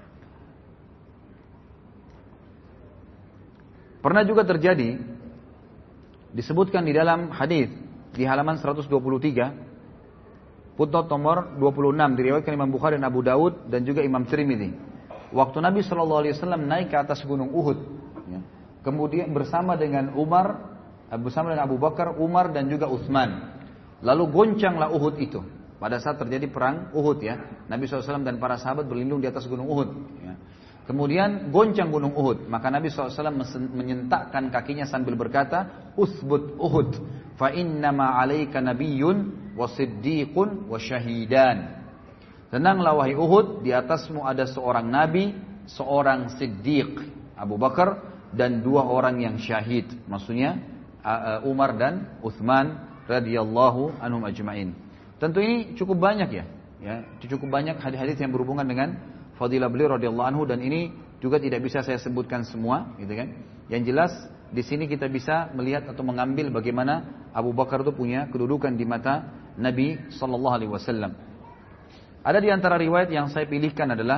A: Pernah juga terjadi, disebutkan di dalam hadis di halaman seratus dua puluh tiga, footnote nomor dua puluh enam, diriwayatkan Imam Bukhari dan Abu Daud dan juga Imam Tirmidzi. Waktu Nabi shallallahu alaihi wasallam naik ke atas gunung Uhud, ya, kemudian bersama dengan Umar, bersama dengan Abu Bakar, Umar dan juga Utsman. Lalu goncanglah Uhud itu. Pada saat terjadi perang Uhud ya, Nabi shallallahu alaihi wasallam dan para sahabat berlindung di atas gunung Uhud. Ya. Kemudian goncang gunung Uhud, maka Nabi shallallahu alaihi wasallam menyentakkan kakinya sambil berkata, Uthbut Uhud, fa innama alaika nabiyyun wa siddiqun wa syahidan. Tenanglah wahai Uhud, di atasmu ada seorang nabi, seorang siddiq, Abu Bakar, dan dua orang yang syahid. Maksudnya Umar dan Utsman radhiyallahu anhum ajma'in. Tentu ini cukup banyak ya, ya cukup banyak hadis-hadis yang berhubungan dengan fadilah beliau radhiyallahu anhu, dan ini juga tidak bisa saya sebutkan semua, gitu kan. Yang jelas di sini kita bisa melihat atau mengambil bagaimana Abu Bakar itu punya kedudukan di mata Nabi sallallahu alaihi wasallam. Ada di antara riwayat yang saya pilihkan adalah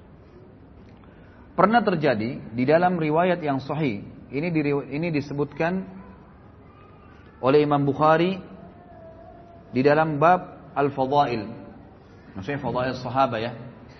A: pernah terjadi di dalam riwayat yang sahih. Ini di, ini disebutkan oleh Imam Bukhari di dalam bab Al-Fadail. Maksudnya Fadail Sahabat ya.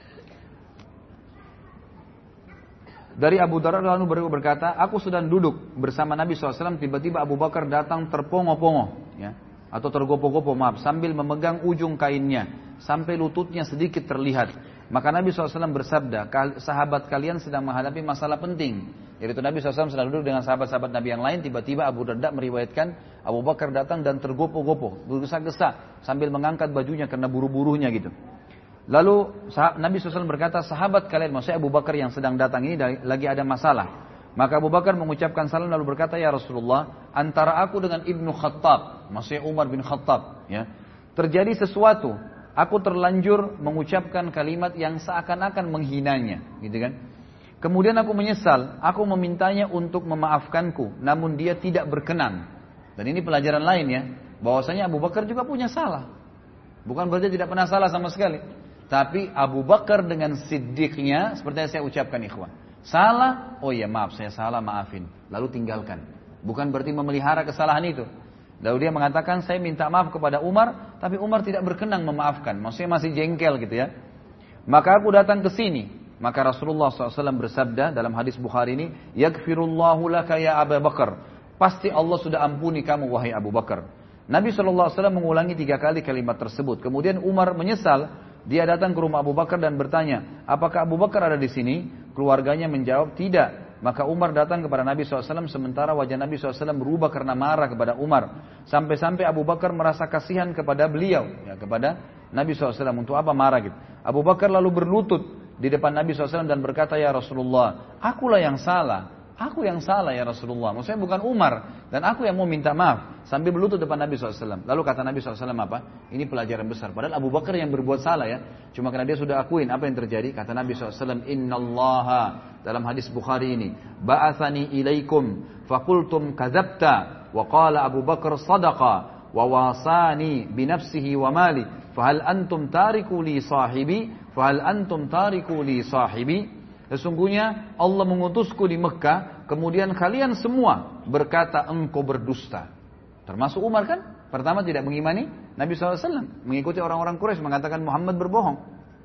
A: Dari Abu Darda lalu beliau berkata, aku sedang duduk bersama Nabi shallallahu alaihi wasallam, tiba-tiba Abu Bakar datang terpongo-pongo, ya, atau tergopo-gopo, maaf, sambil memegang ujung kainnya, sampai lututnya sedikit terlihat. Maka Nabi shallallahu alaihi wasallam bersabda, sahabat kalian sedang menghadapi masalah penting. Yaitu Nabi shallallahu alaihi wasallam sedang duduk dengan sahabat-sahabat Nabi yang lain, tiba-tiba Abu Darda meriwayatkan, Abu Bakar datang dan tergopo-gopo, bergesa-gesa, sambil mengangkat bajunya karena buru-burunya gitu. Lalu Nabi shallallahu alaihi wasallam berkata, sahabat kalian, maksudnya Abu Bakar yang sedang datang ini lagi ada masalah. Maka Abu Bakar mengucapkan salam lalu berkata, ya Rasulullah, antara aku dengan Ibnu Khattab, maksudnya Umar bin Khattab, ya, terjadi sesuatu. Aku terlanjur mengucapkan kalimat yang seakan-akan menghinanya, gitu kan. Kemudian aku menyesal, aku memintanya untuk memaafkanku, namun dia tidak berkenan. Dan ini pelajaran lain ya, bahwasanya Abu Bakar juga punya salah. Bukan berarti tidak pernah salah sama sekali. Tapi Abu Bakar dengan siddiqnya, seperti yang saya ucapkan ikhwan. Salah, oh ya maaf saya salah, maafin. Lalu tinggalkan. Bukan berarti memelihara kesalahan itu. Lalu dia mengatakan, saya minta maaf kepada Umar, tapi Umar tidak berkenan memaafkan. Maksudnya masih jengkel gitu ya. Maka aku datang ke sini. Maka Rasulullah shallallahu alaihi wasallam bersabda dalam hadis Bukhari ini, Yaghfirullahu laka ya Abu Bakar. Pasti Allah sudah ampuni kamu wahai Abu Bakar. Nabi shallallahu alaihi wasallam mengulangi tiga kali kalimat tersebut. Kemudian Umar menyesal. Dia datang ke rumah Abu Bakar dan bertanya, apakah Abu Bakar ada di sini? Keluarganya menjawab, tidak. Maka Umar datang kepada Nabi shallallahu alaihi wasallam, sementara wajah Nabi shallallahu alaihi wasallam berubah karena marah kepada Umar. Sampai-sampai Abu Bakar merasa kasihan kepada beliau, ya, kepada Nabi shallallahu alaihi wasallam. Untuk apa marah gitu? Abu Bakar lalu berlutut di depan Nabi shallallahu alaihi wasallam dan berkata, ya Rasulullah, akulah yang salah. Aku yang salah ya Rasulullah. Maksudnya bukan Umar. Dan aku yang mau minta maaf. Sambil berlutut depan Nabi shallallahu alaihi wasallam. Lalu kata Nabi shallallahu alaihi wasallam apa? Ini pelajaran besar. Padahal Abu Bakar yang berbuat salah ya. Cuma karena dia sudah akuin apa yang terjadi. Kata Nabi shallallahu alaihi wasallam. Innallaha. Dalam hadis Bukhari ini. Ba'athani ilaikum. Fakultum kadhabta. Wa qala Abu Bakar sadaqa. Wa wasani binafsihi wa mali. Fahal antum tariku li sahibi. Fahal antum tariku li sahibi. Sesungguhnya Allah mengutusku di Mekah, kemudian kalian semua berkata engkau berdusta. Termasuk Umar kan, pertama tidak mengimani Nabi shallallahu alaihi wasallam, mengikuti orang-orang Quraisy mengatakan Muhammad berbohong.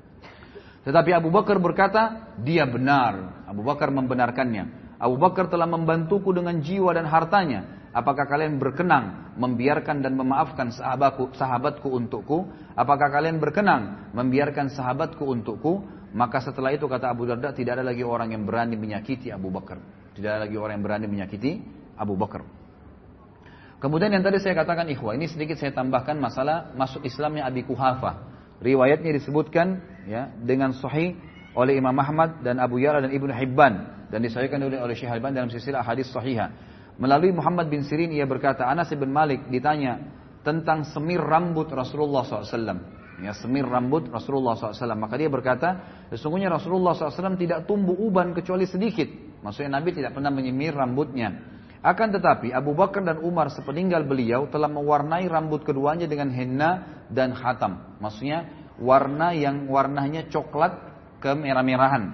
A: Tetapi Abu Bakar berkata, dia benar. Abu Bakar membenarkannya. Abu Bakar telah membantuku dengan jiwa dan hartanya. Apakah kalian berkenan membiarkan dan memaafkan sahabatku, sahabatku untukku? Apakah kalian berkenan membiarkan sahabatku untukku? Maka setelah itu kata Abu Darda, tidak ada lagi orang yang berani menyakiti Abu Bakar. Tidak ada lagi orang yang berani menyakiti Abu Bakar. Kemudian yang tadi saya katakan ikhwah, ini sedikit saya tambahkan masalah masuk Islamnya Abi Quhafah. Riwayatnya disebutkan ya dengan sahih oleh Imam Ahmad dan Abu Ya'la dan Ibnu Hibban, dan disahihkan oleh oleh Syekh Al-Albani dalam silsilah hadis sahihah. Melalui Muhammad bin Sirin ia berkata, Anas bin Malik ditanya tentang semir rambut Rasulullah shallallahu alaihi wasallam. Ya, semir rambut Rasulullah shallallahu alaihi wasallam. Maka dia berkata, sesungguhnya Rasulullah shallallahu alaihi wasallam tidak tumbuh uban kecuali sedikit. Maksudnya Nabi tidak pernah menyemir rambutnya. Akan tetapi Abu Bakar dan Umar sepeninggal beliau telah mewarnai rambut keduanya dengan henna dan khatam. Maksudnya warna yang warnanya coklat kemerah-merahan.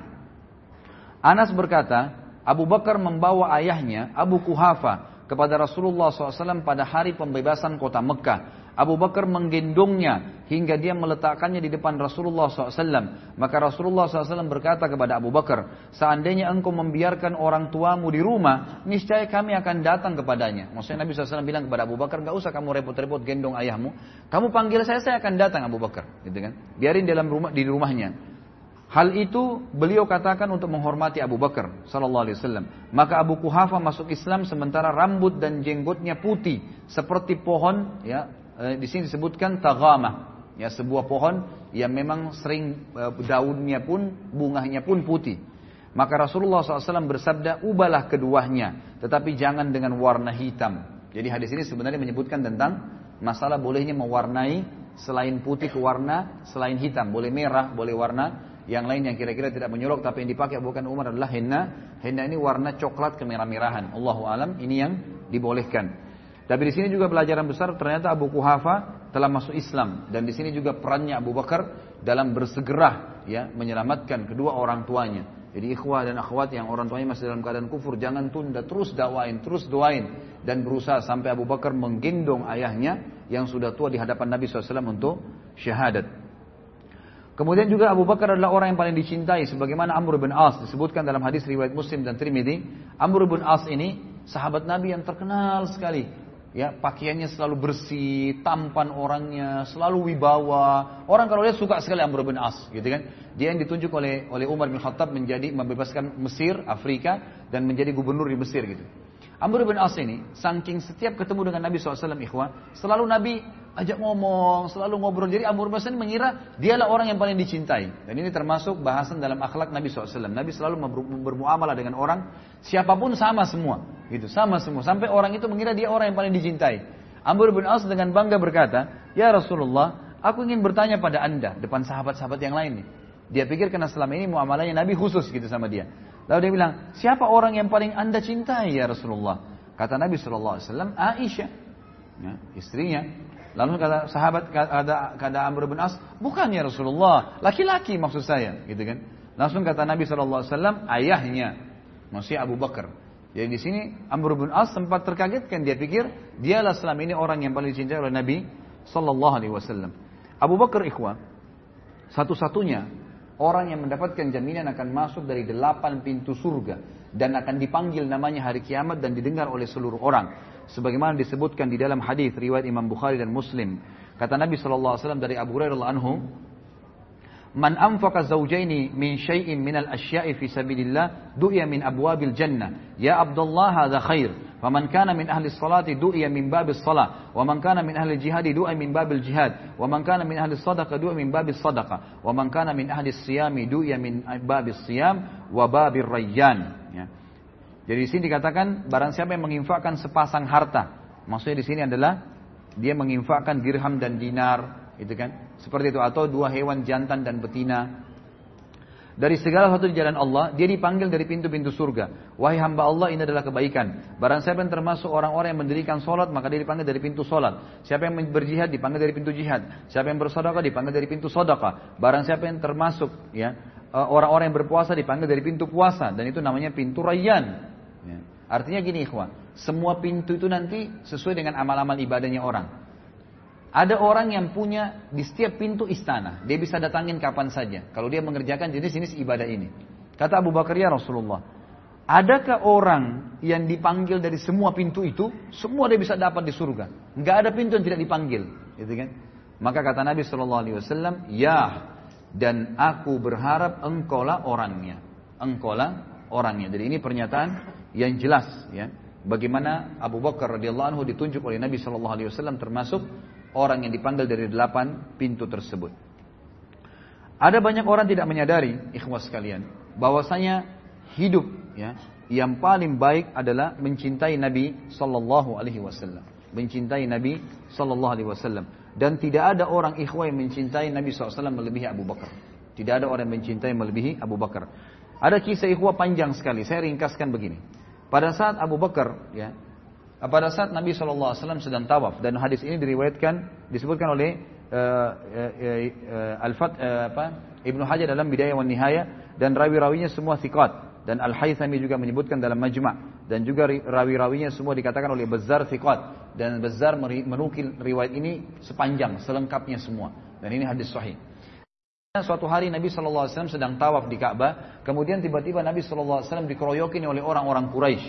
A: Anas berkata, Abu Bakar membawa ayahnya Abu Kuhafa kepada Rasulullah shallallahu alaihi wasallam pada hari pembebasan kota Mekah. Abu Bakar menggendongnya hingga dia meletakkannya di depan Rasulullah shallallahu alaihi wasallam. Maka Rasulullah shallallahu alaihi wasallam berkata kepada Abu Bakar, seandainya engkau membiarkan orang tuamu di rumah, niscaya kami akan datang kepadanya. Maksudnya Nabi shallallahu alaihi wasallam bilang kepada Abu Bakar, gak usah kamu repot-repot gendong ayahmu, kamu panggil saya, saya akan datang Abu Bakar, gitu kan? Biarin dalam rumah, di rumahnya. Hal itu beliau katakan untuk menghormati Abu Bakar sallallahu alaihi wasallam. Maka Abu Kuhafa masuk Islam sementara rambut dan jenggotnya putih seperti pohon, ya. E, di sini disebutkan taghamah, ya, sebuah pohon yang memang sering e, daunnya pun, bunganya pun putih. Maka Rasulullah shallallahu alaihi wasallam bersabda, ubahlah keduanya, tetapi jangan dengan warna hitam. Jadi hadis ini sebenarnya menyebutkan tentang masalah bolehnya mewarnai selain putih ke warna selain hitam, boleh merah, boleh warna yang lain yang kira-kira tidak menyolok, tapi yang dipakai bukan Umar adalah henna. Henna ini warna coklat kemerah-merahan. Allahu alam, ini yang dibolehkan. Tapi di sini juga pelajaran besar, ternyata Abu Kuhafa telah masuk Islam, dan di sini juga perannya Abu Bakar dalam bersegera, ya, menyelamatkan kedua orang tuanya. Jadi ikhwah dan akhwat yang orang tuanya masih dalam keadaan kufur, jangan tunda, terus dakwain, terus doain, dan berusaha sampai Abu Bakar menggendong ayahnya yang sudah tua di hadapan Nabi shallallahu alaihi wasallam untuk syahadat. Kemudian juga Abu Bakar adalah orang yang paling dicintai, sebagaimana Amr bin As disebutkan dalam hadis riwayat Muslim dan Tirmidzi. Amr bin As ini sahabat Nabi yang terkenal sekali, ya, pakaiannya selalu bersih, tampan orangnya, selalu wibawa. Orang kalau lihat suka sekali Amr bin As, gitu kan? Dia yang ditunjuk oleh oleh Umar bin Khattab menjadi membebaskan Mesir, Afrika, dan menjadi gubernur di Mesir, gitu. Amr bin As ini, saking setiap ketemu dengan Nabi shallallahu alaihi wasallam, ikhwan, selalu Nabi ajak ngomong, selalu ngobrol. Jadi Amr bin As ini mengira dialah orang yang paling dicintai. Dan ini termasuk bahasan dalam akhlak Nabi shallallahu alaihi wasallam. Nabi selalu bermuamalah dengan orang, siapapun sama semua, gitu, sama semua. Sampai orang itu mengira dia orang yang paling dicintai. Amr bin As dengan bangga berkata, ya Rasulullah, aku ingin bertanya pada anda, depan sahabat-sahabat yang lain nih. Dia pikir karena selama ini muamalahnya Nabi khusus gitu sama dia. Lalu dia bilang, siapa orang yang paling anda cintai ya Rasulullah? Kata Nabi shallallahu alaihi wasallam, Aisyah, ya, istrinya. Lalu kata sahabat, kata, kata Amr bin As, bukan ya Rasulullah, laki-laki maksud saya, gitu kan? Langsung kata Nabi shallallahu alaihi wasallam, ayahnya, maksudnya Abu Bakar. Jadi di sini Amr bin As sempat terkagetkan, dia pikir dialah selama ini orang yang paling dicintai oleh Nabi shallallahu alaihi wasallam. Abu Bakar, ikhwah, satu-satunya orang yang mendapatkan jaminan akan masuk dari delapan pintu surga dan akan dipanggil namanya hari kiamat dan didengar oleh seluruh orang, sebagaimana disebutkan di dalam hadis riwayat Imam Bukhari dan Muslim. Kata Nabi shallallahu alaihi wasallam dari Abu Hurairah radhiyallahu anhu, man anfaqa zawjaini min syai'in minal asya'i fi sabilillah du'iya min abwabil jannah, ya Abdullah hadza khair, faman kana min ahli salati du'iya min babis salah, wa man kana min ahli jihadi du'iya min babil jihad, wa man kana min ahli sadaqah du'iya min babis sadaqah, wa man kana min ahli siyami du'iya min babis siyam wa babir rayyan, ya. Jadi di sini dikatakan barang siapa yang menginfakkan sepasang harta, maksudnya di sini adalah dia menginfakkan dirham dan dinar, itu kan, seperti itu, atau dua hewan jantan dan betina, dari segala sesuatu di jalan Allah, dia dipanggil dari pintu-pintu surga. Wahai hamba Allah, ini adalah kebaikan. Barang siapa yang termasuk orang-orang yang mendirikan solat, maka dia dipanggil dari pintu solat. Siapa yang berjihad, dipanggil dari pintu jihad. Siapa yang bersedekah, dipanggil dari pintu sedekah. Barang siapa yang termasuk, ya, orang-orang yang berpuasa, dipanggil dari pintu puasa, dan itu namanya pintu rayyan. Ya. Artinya gini ikhwan, semua pintu itu nanti sesuai dengan amal-amal ibadahnya orang. Ada orang yang punya di setiap pintu istana, dia bisa datangin kapan saja kalau dia mengerjakan jenis-jenis ibadah ini. Kata Abu Bakar, ya Rasulullah, adakah orang yang dipanggil dari semua pintu itu, semua dia bisa dapat di surga? Enggak ada pintu yang tidak dipanggil, gitu kan? Maka kata Nabi shallallahu alaihi wasallam, ya, dan aku berharap engkaulah orangnya, engkaulah orangnya. Jadi ini pernyataan yang jelas, ya, bagaimana Abu Bakar radhiyallahu anhu ditunjuk oleh Nabi shallallahu alaihi wasallam termasuk orang yang dipanggil dari delapan pintu tersebut. Ada banyak orang tidak menyadari, ikhwas sekalian, bahwasanya hidup, ya, yang paling baik adalah mencintai Nabi sallallahu alaihi wasallam, mencintai Nabi sallallahu alaihi wasallam. Dan tidak ada orang ikhwah yang mencintai Nabi sallallahu alaihi wasallam melebihi Abu Bakar. Tidak ada orang yang mencintai melebihi Abu Bakar. Ada kisah ikhwah panjang sekali, saya ringkaskan begini. pada saat Abu Bakar, ya, pada saat Nabi shallallahu alaihi wasallam sedang tawaf, dan hadis ini diriwayatkan, disebutkan oleh uh, uh, uh, Al-Fat, uh, apa, Ibnu Hajar dalam Bidayah wan Nihayah, dan rawi-rawinya semua thiqat, dan Al-Haythami juga menyebutkan dalam Majma', dan juga rawi-rawinya semua dikatakan oleh Bazzar thiqat, dan Bazzar menukil riwayat ini sepanjang, selengkapnya semua, dan ini hadis sahih. Suatu hari Nabi shallallahu alaihi wasallam sedang tawaf di Ka'bah, kemudian tiba-tiba Nabi shallallahu alaihi wasallam dikeroyokin oleh orang-orang Quraisy.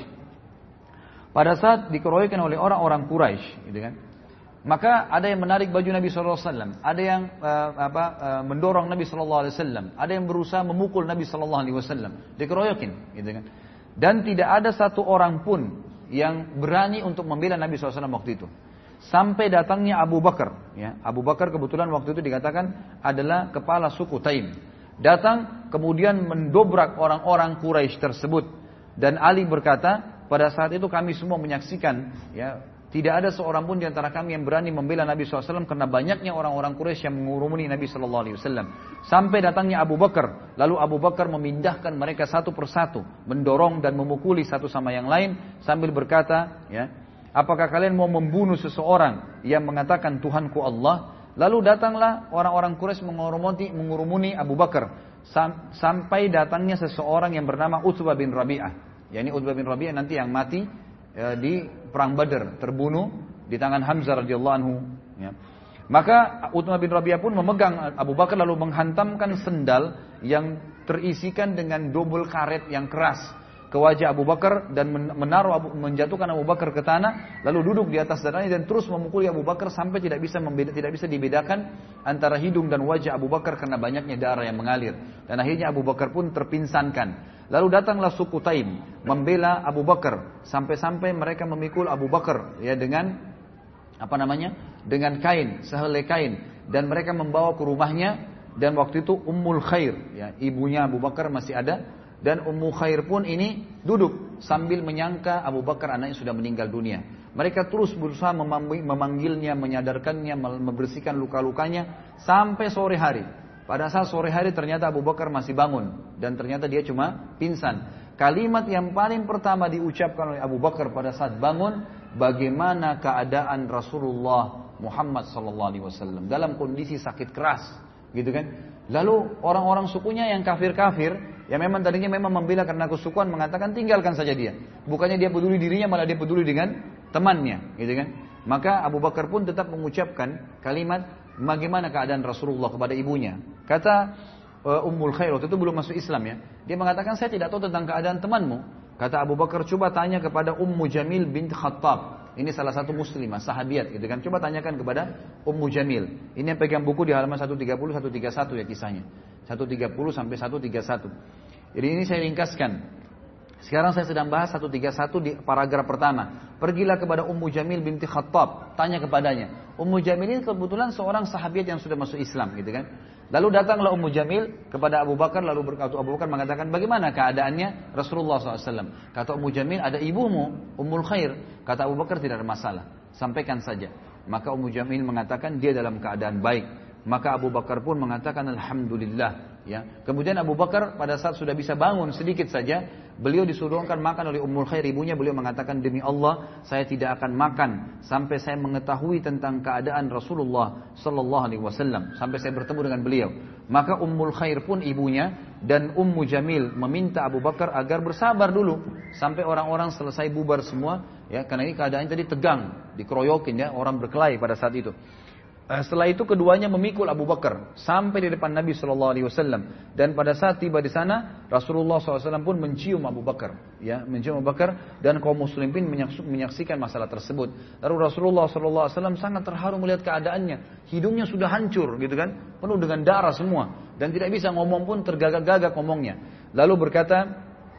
A: Pada saat dikeroyokin oleh orang-orang Quraisy, gitu kan, maka ada yang menarik baju Nabi shallallahu alaihi wasallam, ada yang uh, apa, uh, mendorong Nabi shallallahu alaihi wasallam, ada yang berusaha memukul Nabi shallallahu alaihi wasallam, dikeroyokin, gitu kan. Dan tidak ada satu orang pun yang berani untuk membela Nabi shallallahu alaihi wasallam waktu itu. Sampai datangnya Abu Bakar, ya. Abu Bakar kebetulan waktu itu dikatakan adalah kepala suku Taim. Datang kemudian mendobrak orang-orang Quraisy tersebut, dan Ali berkata, pada saat itu kami semua menyaksikan, ya, tidak ada seorang pun di antara kami yang berani membela Nabi shallallahu alaihi wasallam karena banyaknya orang-orang Quraisy yang mengurumuni Nabi shallallahu alaihi wasallam. Sampai datangnya Abu Bakar, lalu Abu Bakar memindahkan mereka satu persatu, mendorong dan memukuli satu sama yang lain sambil berkata, ya, apakah kalian mau membunuh seseorang yang mengatakan Tuhanku Allah? Lalu datanglah orang-orang Quraisy mengurumuni, mengurumuni Abu Bakar sam, sampai datangnya seseorang yang bernama Utbah bin Rabi'ah. Ya, ini Utbah bin Rabi'ah nanti yang mati ya, di perang Badar, terbunuh di tangan Hamzah radhiyallahu anhu. Ya. Maka Utbah bin Rabi'ah pun memegang Abu Bakar lalu menghantamkan sendal yang terisikan dengan double karet yang keras ke wajah Abu Bakar dan menaruh Abu, menjatuhkan Abu Bakar ke tanah, lalu duduk di atas dadanya dan terus memukuli Abu Bakar sampai tidak bisa membeda, tidak bisa dibedakan antara hidung dan wajah Abu Bakar karena banyaknya darah yang mengalir, dan akhirnya Abu Bakar pun terpinsankan. Lalu datanglah suku Taim membela Abu Bakar sampai-sampai mereka memikul Abu Bakar, ya, dengan apa namanya, dengan kain, sehelai kain, dan mereka membawa ke rumahnya. Dan waktu itu Ummul Khair, ya, ibunya Abu Bakar masih ada. Dan Ummu Khair pun ini duduk sambil menyangka Abu Bakar anaknya sudah meninggal dunia. Mereka terus berusaha memanggilnya, menyadarkannya, membersihkan luka-lukanya sampai sore hari. Pada saat sore hari ternyata Abu Bakar masih bangun dan ternyata dia cuma pingsan. Kalimat yang paling pertama diucapkan oleh Abu Bakar pada saat bangun, bagaimana keadaan Rasulullah Muhammad sallallahu alaihi wasallam dalam kondisi sakit keras, gitu kan? Lalu orang-orang sukunya yang kafir-kafir, yang memang tadinya memang membela karena kesukuan, mengatakan tinggalkan saja dia. Bukannya dia peduli dirinya, malah dia peduli dengan temannya, gitu kan? Maka Abu Bakar pun tetap mengucapkan kalimat bagaimana keadaan Rasulullah kepada ibunya. Kata uh, Ummul Khair, waktu itu belum masuk Islam, ya. Dia mengatakan, saya tidak tahu tentang keadaan temanmu. Kata Abu Bakar, coba tanya kepada Ummu Jamil bint Khattab. Ini salah satu muslimah, sahabiat, gitu kan. Coba tanyakan kepada Ummu Jamil. Ini yang pegang buku di halaman seratus tiga puluh sampai seratus tiga puluh satu ya kisahnya. seratus tiga puluh sampai seratus tiga puluh satu. Jadi ini saya ringkaskan. Sekarang saya sedang bahas seratus tiga puluh satu di paragraf pertama. Pergilah kepada Ummu Jamil binti Khattab, tanya kepadanya. Ummu Jamil ini kebetulan seorang sahabiat yang sudah masuk Islam, gitu kan. Lalu datanglah Ummu Jamil kepada Abu Bakar, lalu berkata, Abu Bakar mengatakan, bagaimana keadaannya Rasulullah shallallahu alaihi wasallam? Kata Ummu Jamil, ada ibumu, Ummul Khair. Kata Abu Bakar, tidak ada masalah, sampaikan saja. Maka Ummu Jamil mengatakan, dia dalam keadaan baik. Maka Abu Bakar pun mengatakan, alhamdulillah. Ya. Kemudian Abu Bakar pada saat sudah bisa bangun sedikit saja, beliau disuruhkan makan oleh Ummul Khair, ibunya. Beliau mengatakan, demi Allah, saya tidak akan makan sampai saya mengetahui tentang keadaan Rasulullah sallallahu alaihi wasallam, sampai saya bertemu dengan beliau. Maka Ummul Khair pun ibunya dan Ummu Jamil meminta Abu Bakar agar bersabar dulu sampai orang-orang selesai bubar semua, ya, karena ini keadaannya tadi tegang, dikeroyokin, ya, orang berkelahi pada saat itu. Setelah itu keduanya memikul Abu Bakar sampai di depan Nabi shallallahu alaihi wasallam, dan pada saat tiba di sana Rasulullah shallallahu alaihi wasallam pun mencium Abu Bakar, ya, mencium Abu Bakar, dan kaum muslimin menyaksikan masalah tersebut. Lalu Rasulullah shallallahu alaihi wasallam sangat terharu melihat keadaannya, hidungnya sudah hancur, gitu kan, penuh dengan darah semua, dan tidak bisa ngomong pun, tergagak-gagak ngomongnya. Lalu berkata,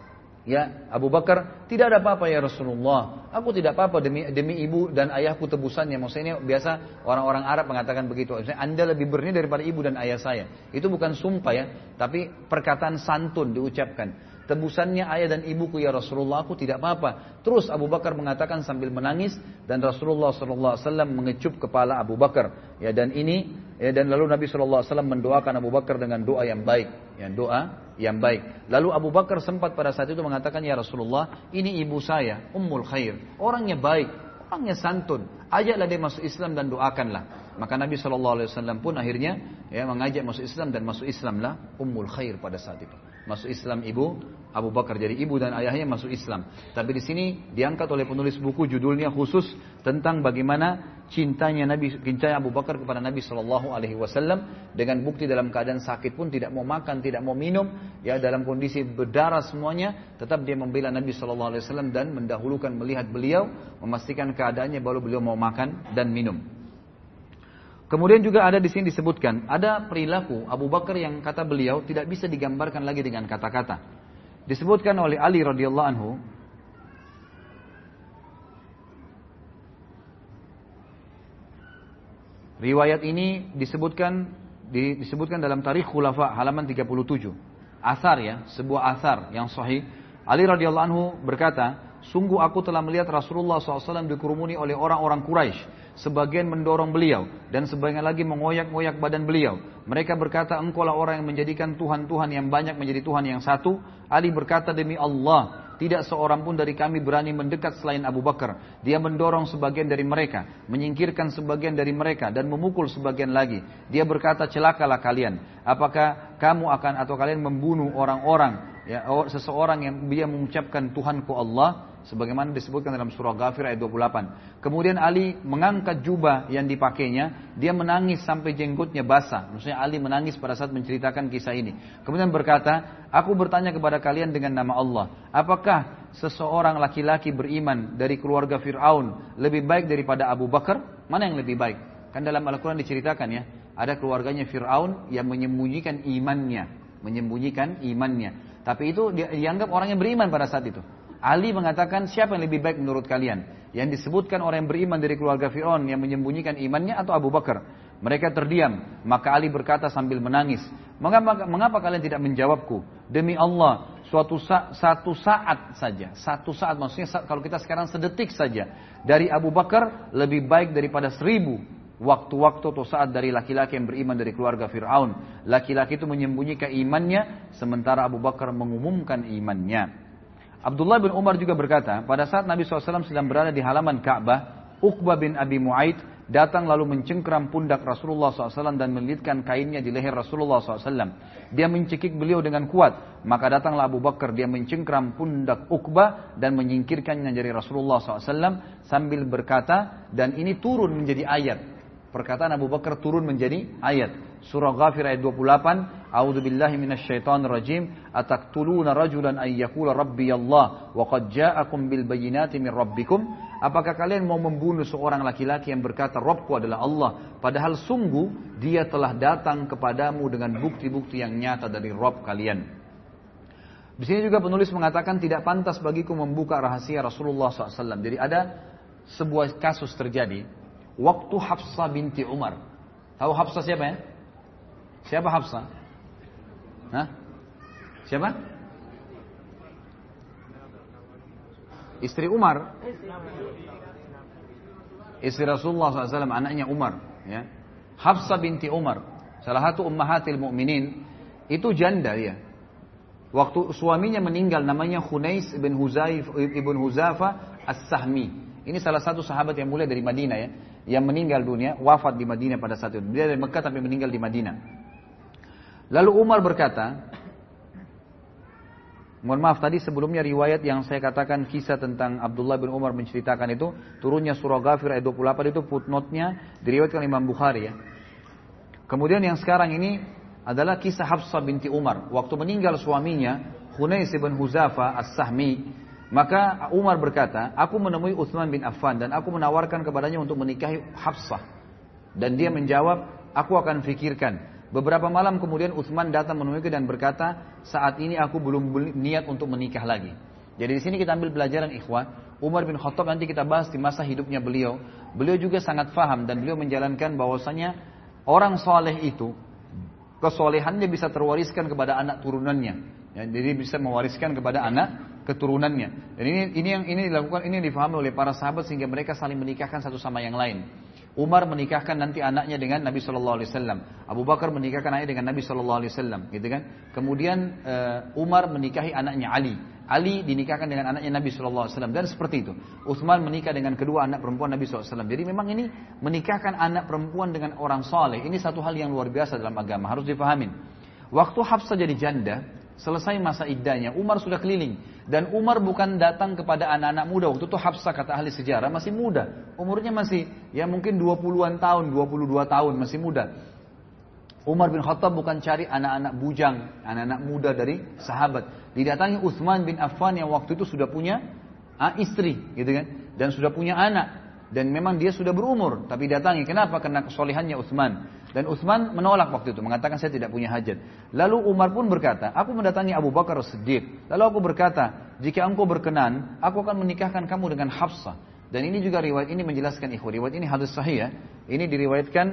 A: ya, Abu Bakar, tidak ada apa-apa ya Rasulullah. Aku tidak apa-apa demi demi ibu dan ayahku tebusannya. Maksudnya biasa orang-orang Arab mengatakan begitu. Maksudnya, Anda lebih berni daripada ibu dan ayah saya. Itu bukan sumpah, ya, tapi perkataan santun diucapkan. tebusannya ayah dan ibuku ya Rasulullah, aku tidak apa-apa. Terus Abu Bakar mengatakan sambil menangis, dan Rasulullah shallallahu alaihi wasallam mengecup kepala Abu Bakar. Ya, dan ini ya, dan lalu Nabi shallallahu alaihi wasallam mendoakan Abu Bakar dengan doa yang baik, ya, doa yang baik. Lalu Abu Bakar sempat pada saat itu mengatakan, ya Rasulullah, ini ibu saya, Ummul Khair, orangnya baik, orangnya santun, ajaklah dia masuk Islam dan doakanlah. Maka Nabi shallallahu alaihi wasallam pun akhirnya ya, mengajak masuk Islam, dan masuk Islamlah Ummul Khair pada saat itu. Masuk Islam ibu Abu Bakar, jadi ibu dan ayahnya masuk Islam. Tapi di sini diangkat oleh penulis buku judulnya khusus tentang bagaimana cintanya Nabi, cintanya Abu Bakar kepada Nabi shallallahu alaihi wasallam, dengan bukti dalam keadaan sakit pun tidak mau makan, tidak mau minum, ya dalam kondisi berdarah semuanya, tetap dia membela Nabi shallallahu alaihi wasallam dan mendahulukan melihat beliau, memastikan keadaannya baru beliau mau makan dan minum. Kemudian juga ada di sini disebutkan ada perilaku Abu Bakar yang kata beliau tidak bisa digambarkan lagi dengan kata-kata. Disebutkan oleh Ali radhiyallahu anhu, riwayat ini disebutkan di, disebutkan dalam Tarikh Khulafa halaman tiga puluh tujuh. Asar ya, sebuah asar yang sahih. Ali radhiyallahu anhu berkata, sungguh aku telah melihat Rasulullah shallallahu alaihi wasallam dikerumuni oleh orang-orang Quraisy. Sebagian mendorong beliau dan sebagian lagi mengoyak-ngoyak badan beliau. Mereka berkata, engkaulah orang yang menjadikan Tuhan-Tuhan yang banyak menjadi Tuhan yang satu. Ali berkata, demi Allah, tidak seorang pun dari kami berani mendekat selain Abu Bakar. Dia mendorong sebagian dari mereka, menyingkirkan sebagian dari mereka, dan memukul sebagian lagi. Dia berkata, celakalah kalian. Apakah kamu akan atau kalian membunuh orang-orang, ya, seseorang yang dia mengucapkan Tuhanku Allah, sebagaimana disebutkan dalam surah Ghafir ayat dua puluh delapan. Kemudian Ali mengangkat jubah yang dipakainya, dia menangis sampai jenggotnya basah. Maksudnya Ali menangis pada saat menceritakan kisah ini. Kemudian berkata, aku bertanya kepada kalian dengan nama Allah, apakah seseorang laki-laki beriman dari keluarga Fir'aun lebih baik daripada Abu Bakar? Mana yang lebih baik? Kan dalam Al-Quran diceritakan ya, ada keluarganya Fir'aun yang menyembunyikan imannya, menyembunyikan imannya. Tapi itu dianggap orang yang beriman pada saat itu. Ali mengatakan, siapa yang lebih baik menurut kalian? Yang disebutkan orang yang beriman dari keluarga Fir'aun yang menyembunyikan imannya atau Abu Bakar? Mereka terdiam. Maka Ali berkata sambil menangis, mengapa, mengapa kalian tidak menjawabku? Demi Allah, suatu sa satu saat saja, satu saat maksudnya kalau kita sekarang sedetik saja, dari Abu Bakar lebih baik daripada seribu waktu-waktu atau saat dari laki-laki yang beriman dari keluarga Fir'aun. Laki-laki itu menyembunyikan imannya, sementara Abu Bakar mengumumkan imannya. Abdullah bin Umar juga berkata, pada saat Nabi shallallahu alaihi wasallam sedang berada di halaman Ka'bah, Uqbah bin Abi Mu'aid datang lalu mencengkram pundak Rasulullah shallallahu alaihi wasallam dan melilitkan kainnya di leher Rasulullah shallallahu alaihi wasallam. Dia mencekik beliau dengan kuat. Maka datanglah Abu Bakar, dia mencengkram pundak Uqbah dan menyingkirkannya dari Rasulullah shallallahu alaihi wasallam sambil berkata, dan ini turun menjadi ayat. Perkataan Abu Bakar turun menjadi ayat. Surah Ghafir ayat dua puluh delapan, A'udzu billahi minasyaitonir rajim, ataqtuluna rajulan ay yaqula rabbi Allah wa qad ja'akum bil bayyinati min rabbikum. Apakah kalian mau membunuh seorang laki-laki yang berkata Rabbku adalah Allah, padahal sungguh dia telah datang kepadamu dengan bukti-bukti yang nyata dari Rabb kalian. Di sini juga penulis mengatakan tidak pantas bagiku membuka rahasia Rasulullah shallallahu alaihi wasallam. Jadi ada sebuah kasus terjadi waktu Hafsah binti Umar. Tahu Hafsah siapa ya? Siapa Hafsah? Hah? Siapa? Istri Umar. Istri Rasulullah shallallahu alaihi wasallam, anaknya Umar. Ya. Hafsah binti Umar, salah satu ummahatil mu'minin, itu janda ya. Waktu suaminya meninggal, namanya Khunais ibn Huzaif ibn Huzafa As-Sahmi. Ini salah satu sahabat yang mulia dari Madinah ya, yang meninggal dunia, wafat di Madinah pada saat itu. Dia dari Mekah tapi meninggal di Madinah. Lalu Umar berkata, mohon maaf tadi sebelumnya riwayat yang saya katakan kisah tentang Abdullah bin Umar menceritakan itu, turunnya surah Ghafir ayat dua puluh delapan itu footnote-nya diriwayatkan Imam Bukhari ya. Kemudian yang sekarang ini adalah kisah Hafsah binti Umar. Waktu meninggal suaminya, Khunais bin Huzafa As-Sahmi, maka Umar berkata, aku menemui Utsman bin Affan dan aku menawarkan kepadanya untuk menikahi Hafsah. Dan dia menjawab, aku akan fikirkan. Beberapa malam kemudian Utsman datang menemuiku dan berkata, saat ini aku belum niat untuk menikah lagi. Jadi di sini kita ambil pelajaran ikhwah. Umar bin Khattab nanti kita bahas di masa hidupnya beliau. Beliau juga sangat faham dan beliau menjalankan bahwasanya orang soleh itu kesolehannya bisa terwariskan kepada anak turunannya. Ya, jadi bisa mewariskan kepada anak keturunannya. Dan ini ini yang ini dilakukan, ini yang difahami oleh para sahabat sehingga mereka saling menikahkan satu sama yang lain. Umar menikahkan nanti anaknya dengan Nabi Shallallahu Alaihi Wasallam. Abu Bakar menikahkan anaknya dengan Nabi Shallallahu Alaihi Wasallam, gitu kan? Kemudian uh, Umar menikahi anaknya Ali. Ali dinikahkan dengan anaknya Nabi Shallallahu Alaihi Wasallam dan seperti itu. Utsman menikah dengan kedua anak perempuan Nabi Shallallahu Alaihi Wasallam. Jadi memang ini menikahkan anak perempuan dengan orang saleh. Ini satu hal yang luar biasa dalam agama, harus dipahamin. Waktu Hafsah jadi janda, selesai masa iddahnya, Umar sudah keliling. Dan Umar bukan datang kepada anak-anak muda. Waktu itu Hafsah, kata ahli sejarah, masih muda. Umurnya masih ya mungkin dua puluhan tahun, dua puluh dua tahun, masih muda. Umar bin Khattab bukan cari anak-anak bujang, anak-anak muda dari sahabat. Didatangi Utsman bin Affan yang waktu itu sudah punya ah, istri, gitu kan? Dan sudah punya anak. Dan memang dia sudah berumur, tapi datangi. Kenapa? Karena kesolehannya Utsman. Dan Utsman menolak waktu itu, mengatakan saya tidak punya hajat. Lalu Umar pun berkata, aku mendatangi Abu Bakar As-Siddiq. Lalu aku berkata, jika engkau berkenan, aku akan menikahkan kamu dengan Hafsah. Dan ini juga riwayat ini menjelaskan ikhwah. Riwayat ini hadis sahih ya. Ini diriwayatkan,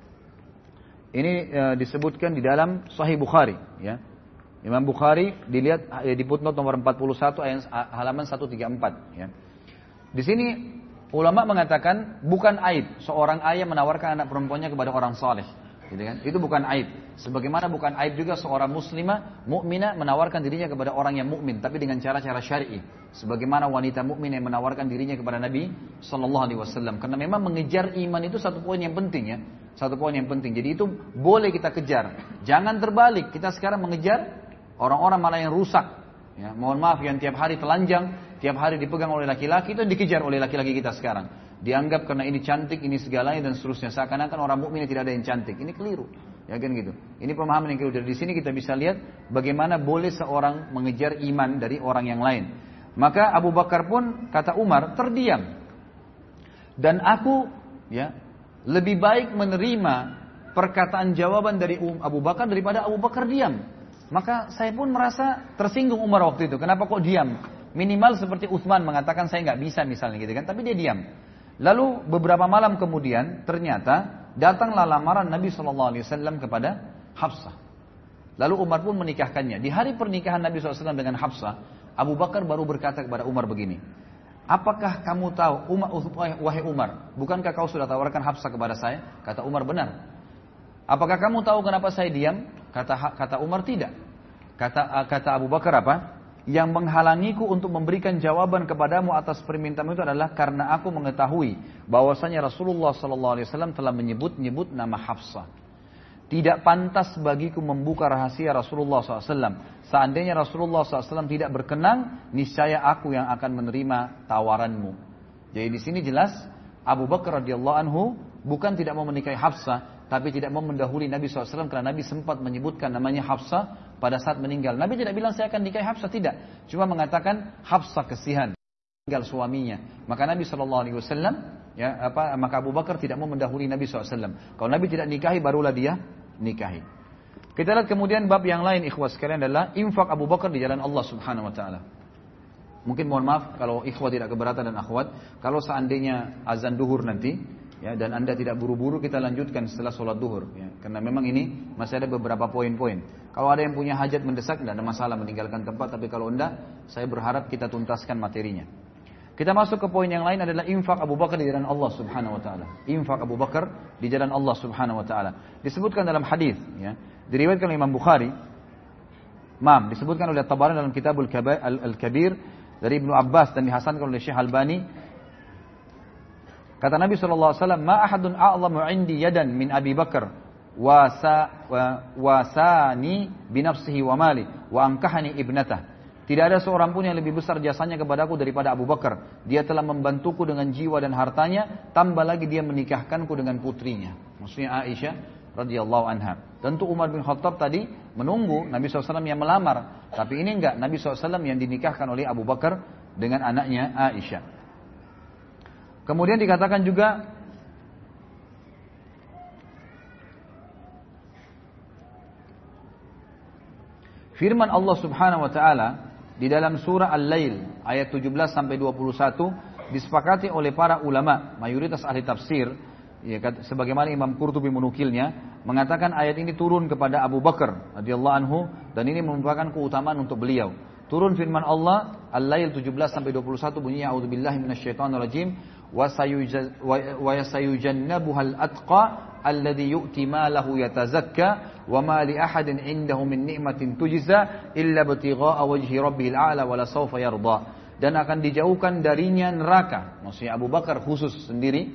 A: ini e, disebutkan di dalam Sahih Bukhari. Ya. Imam Bukhari dilihat e, di footnote nomor empat puluh satu ayat halaman seratus tiga puluh empat. Ya. Di sini ulama mengatakan bukan aib seorang ayah menawarkan anak perempuannya kepada orang saleh, gitu kan? Itu bukan aib. Sebagaimana bukan aib juga seorang muslimah mukminah menawarkan dirinya kepada orang yang mukmin, tapi dengan cara-cara syar'i. Sebagaimana wanita mukmin yang menawarkan dirinya kepada Nabi Shallallahu Alaihi Wasallam. Karena memang mengejar iman itu satu poin yang penting ya, satu poin yang penting. Jadi itu boleh kita kejar. Jangan terbalik. Kita sekarang mengejar orang-orang malah yang rusak. Ya, mohon maaf yang tiap hari telanjang, tiap hari dipegang oleh laki-laki, itu dikejar oleh laki-laki kita sekarang. Dianggap karena ini cantik, ini segalanya dan seterusnya. Seakan-akan orang mukmin tidak ada yang cantik. Ini keliru. Ya kan gitu. Ini pemahaman yang keliru. Dari sini kita bisa lihat bagaimana boleh seorang mengejar iman dari orang yang lain. Maka Abu Bakar pun kata Umar terdiam. Dan aku ya lebih baik menerima perkataan jawaban dari Abu Bakar daripada Abu Bakar diam. Maka saya pun merasa tersinggung Umar waktu itu. Kenapa kok diam? Minimal seperti Utsman mengatakan saya nggak bisa misalnya gitu kan. Tapi dia diam. Lalu beberapa malam kemudian ternyata datanglah lamaran Nabi Shallallahu Alaihi Wasallam kepada Hafsah. Lalu Umar pun menikahkannya. Di hari pernikahan Nabi Shallallahu Alaihi Wasallam dengan Hafsah, Abu Bakar baru berkata kepada Umar begini. Apakah kamu tahu, Umar, wahai Umar, bukankah kau sudah tawarkan Hafsah kepada saya? Kata Umar benar. Apakah kamu tahu kenapa saya diam? Kata kata Umar tidak. Kata kata Abu Bakar apa? Yang menghalangiku untuk memberikan jawaban kepadamu atas permintaanmu itu adalah karena aku mengetahui bahwasanya Rasulullah Sallallahu Alaihi Wasallam telah menyebut-nyebut nama Hafsah. Tidak pantas bagiku membuka rahasia Rasulullah Sallallahu Alaihi Wasallam. Seandainya Rasulullah Sallallahu Alaihi Wasallam tidak berkenan, niscaya aku yang akan menerima tawaranmu. Jadi di sini jelas Abu Bakar radhiyallahu anhu bukan tidak mau menikahi Hafsah, tapi tidak mau mendahului Nabi shallallahu alaihi wasallam karena Nabi sempat menyebutkan namanya Hafsah pada saat meninggal. Nabi tidak bilang saya akan nikahi Hafsah, tidak. Cuma mengatakan Hafsah kesihan, meninggal suaminya. Maka Nabi shallallahu alaihi wasallam, ya apa? Maka Abu Bakar tidak mau mendahului Nabi shallallahu alaihi wasallam. Kalau Nabi tidak nikahi, barulah dia nikahi. Kita lihat kemudian bab yang lain ikhwah sekalian adalah infak Abu Bakar di jalan Allah Subhanahu Wa Taala. Mungkin mohon maaf kalau ikhwah tidak keberatan dan akhwat, kalau seandainya azan duhur nanti, ya, dan anda tidak buru-buru kita lanjutkan setelah sholat duhur, ya, karena memang ini masih ada beberapa poin-poin. Kalau ada yang punya hajat mendesak tidak ada masalah meninggalkan tempat, tapi kalau enggak, saya berharap kita tuntaskan materinya. Kita masuk ke poin yang lain adalah infak Abu Bakar di jalan Allah Subhanahu Wa Taala. Infak Abu Bakar di jalan Allah Subhanahu Wa Taala disebutkan dalam hadis, ya, diriwayatkan oleh Imam Bukhari, Mam disebutkan oleh Tabarani dalam Kitabul Al-Kabir dari Ibnu Abbas dan dihasankan oleh Syekh Albani. Kata Nabi shallallahu alaihi wasallam, "Ma ahadun a'zamu 'indi yadan min Abi Bakar wasa wasani bi nafsihi wa mali wa ankahani ibnatah." Tidak ada seorang pun yang lebih besar jasanya kepadaku daripada Abu Bakar. Dia telah membantuku dengan jiwa dan hartanya, tambah lagi dia menikahkanku dengan putrinya. Maksudnya Aisyah radhiyallahu anha. Tentu Umar bin Khattab tadi menunggu Nabi shallallahu alaihi wasallam yang melamar, tapi ini enggak, Nabi shallallahu alaihi wasallam yang dinikahkan oleh Abu Bakar dengan anaknya Aisyah. Kemudian dikatakan juga firman Allah Subhanahu wa taala di dalam surah Al-Lail ayat tujuh belas sampai dua puluh satu disepakati oleh para ulama, mayoritas ahli tafsir, ya, sebagaimana Imam Qurtubi menukilnya, mengatakan ayat ini turun kepada Abu Bakar radhiyallahu anhu dan ini merupakan keutamaan untuk beliau. Turun firman Allah Al-Lail tujuh belas sampai dua puluh satu bunyinya a'udzubillahi minasyaitonirrajim wa sayujannabuhal atqa alladhi yu'ti malahu yatazakka wa ma li ahadin 'indahu min ni'matin tujza illa ibtigha'a wajhi rabbil a'la wa la sawfa yarda. Dan akan dijauhkan darinya neraka. Maksudnya Abu Bakar khusus sendiri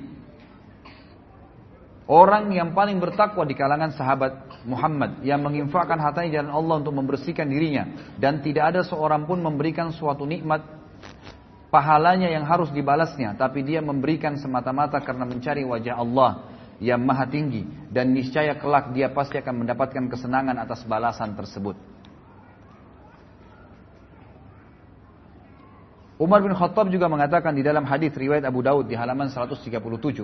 A: orang yang paling bertakwa di kalangan sahabat Muhammad yang menginfakkan hartanya jalan Allah untuk membersihkan dirinya dan tidak ada seorang pun memberikan suatu nikmat pahalanya yang harus dibalasnya, tapi dia memberikan semata-mata karena mencari wajah Allah yang maha tinggi dan niscaya kelak dia pasti akan mendapatkan kesenangan atas balasan tersebut. Umar bin Khattab juga mengatakan di dalam hadis riwayat Abu Daud di halaman seratus tiga puluh tujuh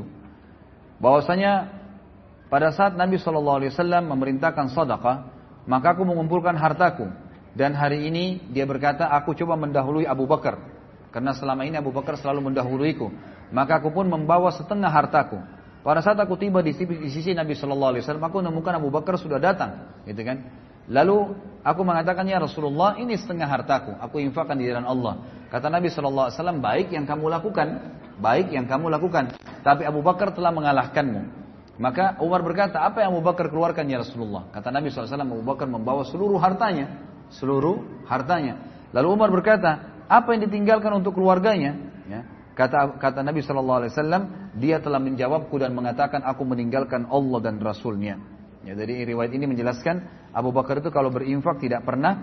A: bahwasanya pada saat Nabi shallallahu alaihi wasallam memerintahkan sedekah, maka aku mengumpulkan hartaku dan hari ini dia berkata aku coba mendahului Abu Bakar karena selama ini Abu Bakar selalu mendahuluiku, maka aku pun membawa setengah hartaku. Pada saat aku tiba di sisi, di sisi Nabi shallallahu alaihi wasallam, aku menemukan Abu Bakar sudah datang, gitu kan? Lalu aku mengatakan, ya Rasulullah, ini setengah hartaku, aku infakkan di jalan Allah. Kata Nabi shallallahu alaihi wasallam, baik yang kamu lakukan, baik yang kamu lakukan. Tapi Abu Bakar telah mengalahkanmu. Maka Umar berkata, apa yang Abu Bakar keluarkan ya Rasulullah? Kata Nabi shallallahu alaihi wasallam, Abu Bakar membawa seluruh hartanya, seluruh hartanya. Lalu Umar berkata, apa yang ditinggalkan untuk keluarganya? Ya. Kata kata Nabi shallallahu alaihi wasallam, dia telah menjawabku dan mengatakan aku meninggalkan Allah dan Rasulnya. Ya, dari riwayat ini menjelaskan Abu Bakar itu kalau berinfak tidak pernah,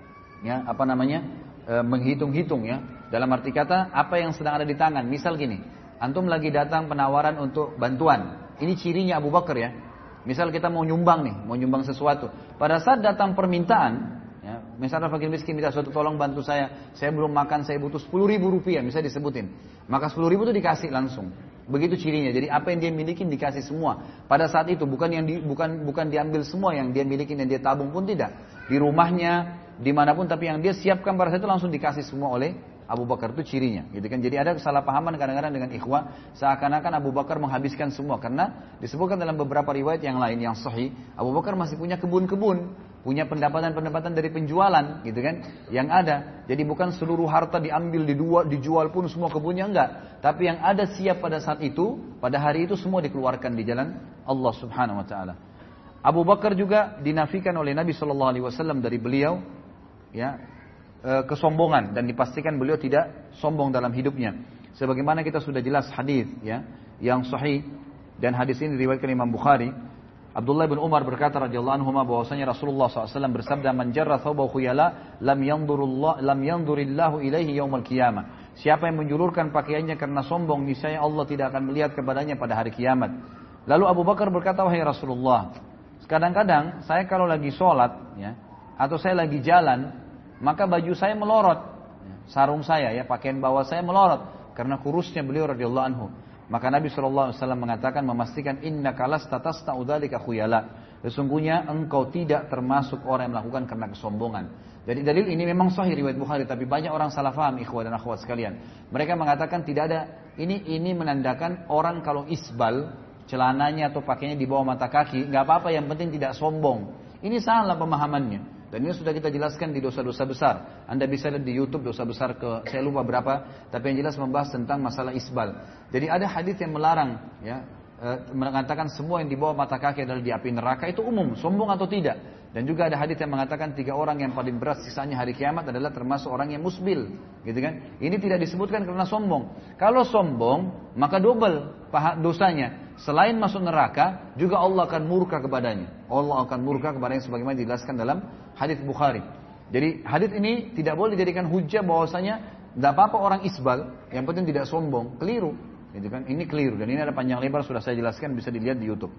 A: ya apa namanya, e, menghitung-hitung ya. Dalam arti kata apa yang sedang ada di tangan. Misal gini, antum lagi datang penawaran untuk bantuan. Ini cirinya Abu Bakar ya. Misal kita mau nyumbang nih, mau nyumbang sesuatu. Pada saat datang permintaan. Ya, misalnya fakir miskin minta suatu tolong bantu saya, saya belum makan, saya butuh sepuluh ribu rupiah, misalnya disebutin, maka sepuluh ribu itu dikasih langsung. Begitu cirinya. Jadi apa yang dia miliki dikasih semua. Pada saat itu bukan yang di, bukan bukan diambil semua yang dia miliki dan dia tabung pun tidak. Di rumahnya, dimanapun, tapi yang dia siapkan pada saat itu langsung dikasih semua oleh Abu Bakar, itu cirinya. Gitu kan. Jadi ada kesalahpahaman kadang-kadang dengan ikhwah, seakan-akan Abu Bakar menghabiskan semua karena disebutkan dalam beberapa riwayat yang lain yang sahih, Abu Bakar masih punya kebun-kebun, punya pendapatan-pendapatan dari penjualan, gitu kan, yang ada. Jadi bukan seluruh harta diambil, dijual, dijual pun semua kebunnya, enggak. Tapi yang ada siap pada saat itu, pada hari itu semua dikeluarkan di jalan Allah Subhanahu Wa Taala. Abu Bakar juga dinafikan oleh Nabi Shallallahu Alaihi Wasallam dari beliau, ya, kesombongan dan dipastikan beliau tidak sombong dalam hidupnya. Sebagaimana kita sudah jelas hadis, ya, yang sahih dan hadis ini diriwayatkan Imam Bukhari. Abdullah bin Umar berkata radhiyallahu anhu bahwasanya Rasulullah shallallahu alaihi wasallam bersabda, "Man jarra thawbahu khuyala lam yanzurullah lam yanzurillahu ilaihi yaumil qiyamah." Siapa yang menjulurkan pakaiannya karena sombong, niscaya Allah tidak akan melihat kepadanya pada hari kiamat. Lalu Abu Bakar berkata, "Wahai Rasulullah, kadang-kadang saya kalau lagi sholat, ya, atau saya lagi jalan, maka baju saya melorot, sarung saya, ya, pakaian bawah saya melorot karena kurusnya beliau radhiyallahu anhu." Maka Nabi shallallahu alaihi wasallam mengatakan, memastikan, innaka lasta tasna'u dzalika khuyala. Sesungguhnya engkau tidak termasuk orang yang melakukan karena kesombongan. Jadi dalil ini memang sahih riwayat Bukhari, tapi banyak orang salah faham, ikhwah dan akhwat sekalian. Mereka mengatakan tidak ada, ini ini menandakan orang kalau isbal, celananya atau pakainya di bawah mata kaki, nggak apa-apa, yang penting tidak sombong. Ini salah pemahamannya. Dan ini sudah kita jelaskan di dosa-dosa besar. Anda bisa lihat di YouTube dosa besar ke, saya lupa berapa, tapi yang jelas membahas tentang masalah isbal. Jadi ada hadis yang melarang, ya, e, mengatakan semua yang di bawah mata kaki adalah di api neraka, itu umum, sombong atau tidak. Dan juga ada hadis yang mengatakan tiga orang yang paling berat sisanya hari kiamat adalah termasuk orang yang musbil, gitu kan? Ini tidak disebutkan karena sombong. Kalau sombong, maka double paha dosanya. Selain masuk neraka, juga Allah akan murka kepadanya. Allah akan murka kepadanya sebagaimana dijelaskan dalam hadis Bukhari. Jadi hadis ini tidak boleh dijadikan hujah bahwasanya tidak apa-apa orang isbal, yang penting tidak sombong. Keliru, gitu kan? Ini keliru dan ini ada panjang lebar sudah saya jelaskan, bisa dilihat di YouTube.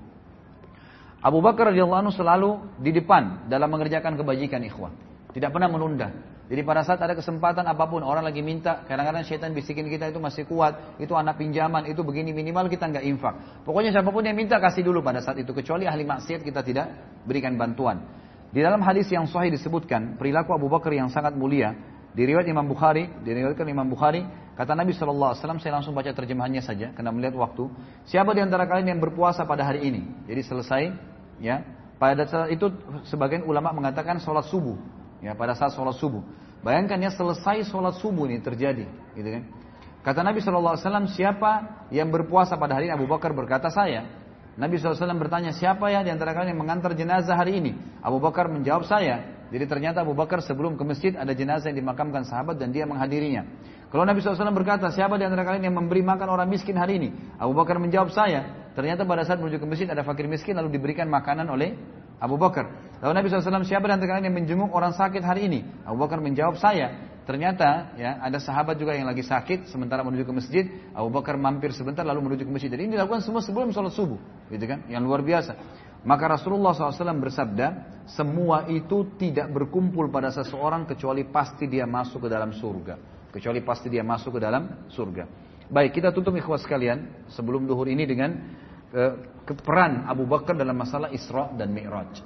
A: Abu Bakar radhiyallahu anhu selalu di depan dalam mengerjakan kebajikan, ikhwan. Tidak pernah menunda. Jadi pada saat ada kesempatan apapun, orang lagi minta, kadang-kadang syaitan bisikin kita itu masih kuat, itu anak pinjaman, itu begini, minimal kita nggak infak. Pokoknya siapapun yang minta kasih dulu pada saat itu, kecuali ahli maksiat kita tidak berikan bantuan. Di dalam hadis yang sahih disebutkan perilaku Abu Bakar yang sangat mulia. Di riwayat Imam Bukhari, diriwayatkan Imam Bukhari, kata Nabi shallallahu alaihi wasallam, saya langsung baca terjemahannya saja karena melihat waktu. Siapa di antara kalian yang berpuasa pada hari ini? Jadi selesai ya. Pada saat itu sebagian ulama mengatakan sholat subuh, ya, pada saat sholat subuh. Bayangkan ya, selesai sholat subuh ini terjadi, gitu kan. Kata Nabi shallallahu alaihi wasallam, siapa yang berpuasa pada hari ini? Abu Bakar berkata, saya. Nabi shallallahu alaihi wasallam bertanya, siapa ya di antara kalian yang mengantar jenazah hari ini? Abu Bakar menjawab, saya. Jadi ternyata Abu Bakar sebelum ke masjid ada jenazah yang dimakamkan sahabat dan dia menghadirinya. Kalau Nabi shallallahu alaihi wasallam berkata, siapa di antara kalian yang memberi makan orang miskin hari ini? Abu Bakar menjawab, saya. Ternyata pada saat menuju ke masjid ada fakir miskin lalu diberikan makanan oleh Abu Bakar. Lalu Nabi shallallahu alaihi wasallam, siapa di antara kalian yang menjenguk orang sakit hari ini? Abu Bakar menjawab, saya. Ternyata ya ada sahabat juga yang lagi sakit sementara menuju ke masjid. Abu Bakar mampir sebentar lalu menuju ke masjid. Jadi ini dilakukan semua sebelum sholat subuh, gitu kan? Yang luar biasa. Maka Rasulullah shallallahu alaihi wasallam bersabda, semua itu tidak berkumpul pada seseorang kecuali pasti dia masuk ke dalam surga. Kecuali pasti dia masuk ke dalam surga. Baik, kita tutup ikhwas sekalian sebelum duhur ini dengan uh, peran Abu Bakar dalam masalah Isra dan Mi'raj.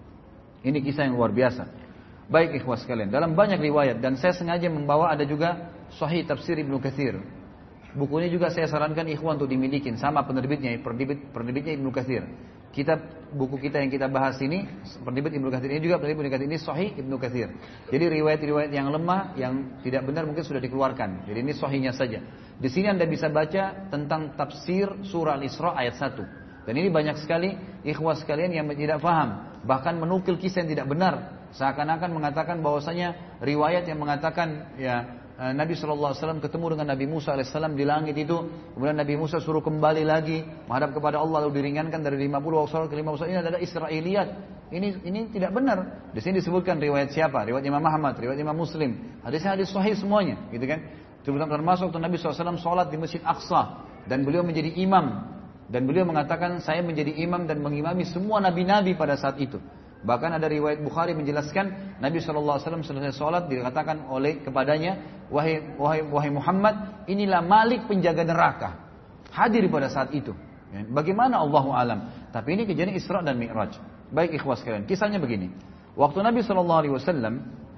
A: Ini kisah yang luar biasa. Baik ikhwas sekalian, dalam banyak riwayat, dan saya sengaja membawa ada juga Sahih Tafsir Ibnu Katsir. Buku ini juga saya sarankan ikhwan untuk dimiliki, sama penerbitnya, penerbit penerbitnya Ibnu Katsir. Kitab buku kita yang kita bahas ini, penerbit Ibnu Katsir ini juga penerbit Ibnu Katsir ini Sahih Ibnu Katsir. Jadi riwayat-riwayat yang lemah, yang tidak benar mungkin sudah dikeluarkan. Jadi ini sahihnya saja. Di sini Anda bisa baca tentang tafsir surah Al-Isra ayat satu. Dan ini banyak sekali ikhwas sekalian yang tidak paham, bahkan menukil kisah yang tidak benar. Seakan-akan mengatakan bahwasanya riwayat yang mengatakan ya Nabi shallallahu alaihi wasallam ketemu dengan Nabi Musa alaihissalam di langit itu, kemudian Nabi Musa suruh kembali lagi menghadap kepada Allah lalu diringankan dari lima puluh waktu ke lima puluh. Ini adalah Israiliyat. Ini ini tidak benar. Di sini disebutkan riwayat siapa? Riwayat Imam Ahmad, riwayat Imam Muslim. Hadisnya hadis sahih semuanya, gitu kan? Termasuk Nabi shallallahu alaihi wasallam sholat di Masjid Aqsa dan beliau menjadi imam, dan beliau mengatakan saya menjadi imam dan mengimami semua nabi-nabi pada saat itu. Bahkan ada riwayat Bukhari menjelaskan Nabi shallallahu alaihi wasallam selesai sholat dikatakan oleh kepadanya, wahai wahai wahai Muhammad, inilah Malik penjaga neraka. Hadir pada saat itu. Bagaimana Allahu alam. Tapi ini kejadian Isra dan Mi'raj. Baik ikhwas sekalian, kisahnya begini. Waktu Nabi shallallahu alaihi wasallam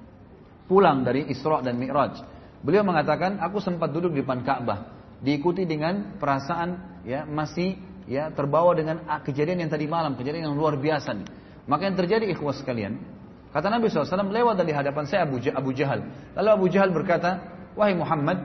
A: pulang dari Isra dan Mi'raj, beliau mengatakan, aku sempat duduk di depan Ka'bah, diikuti dengan perasaan ya masih ya terbawa dengan kejadian yang tadi malam, kejadian yang luar biasa nih. Maka yang terjadi ikhwas sekalian, kata Nabi shallallahu alaihi wasallam, lewat dari hadapan saya Abu, Abu Jahal. Lalu Abu Jahal berkata, wahai Muhammad,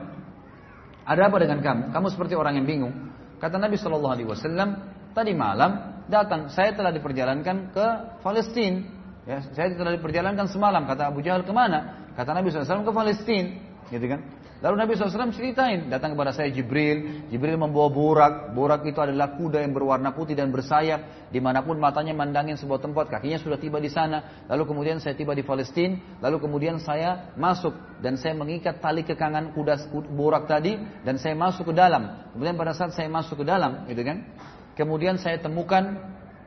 A: ada apa dengan kamu? Kamu seperti orang yang bingung. Kata Nabi shallallahu alaihi wasallam, tadi malam datang, saya telah diperjalankan ke Palestina. Ya, saya telah diperjalankan semalam. Kata Abu Jahal, kemana? Kata Nabi shallallahu alaihi wasallam, ke Palestina. Gitu kan? Lalu Nabi shallallahu alaihi wasallam ceritain, datang kepada saya Jibril, Jibril membawa burak, burak itu adalah kuda yang berwarna putih dan bersayap, dimanapun matanya mandangin sebuah tempat, kakinya sudah tiba di sana. Lalu kemudian saya tiba di Palestina, lalu kemudian saya masuk dan saya mengikat tali kekangan kuda burak tadi dan saya masuk ke dalam. Kemudian pada saat saya masuk ke dalam, gitu kan? Kemudian saya temukan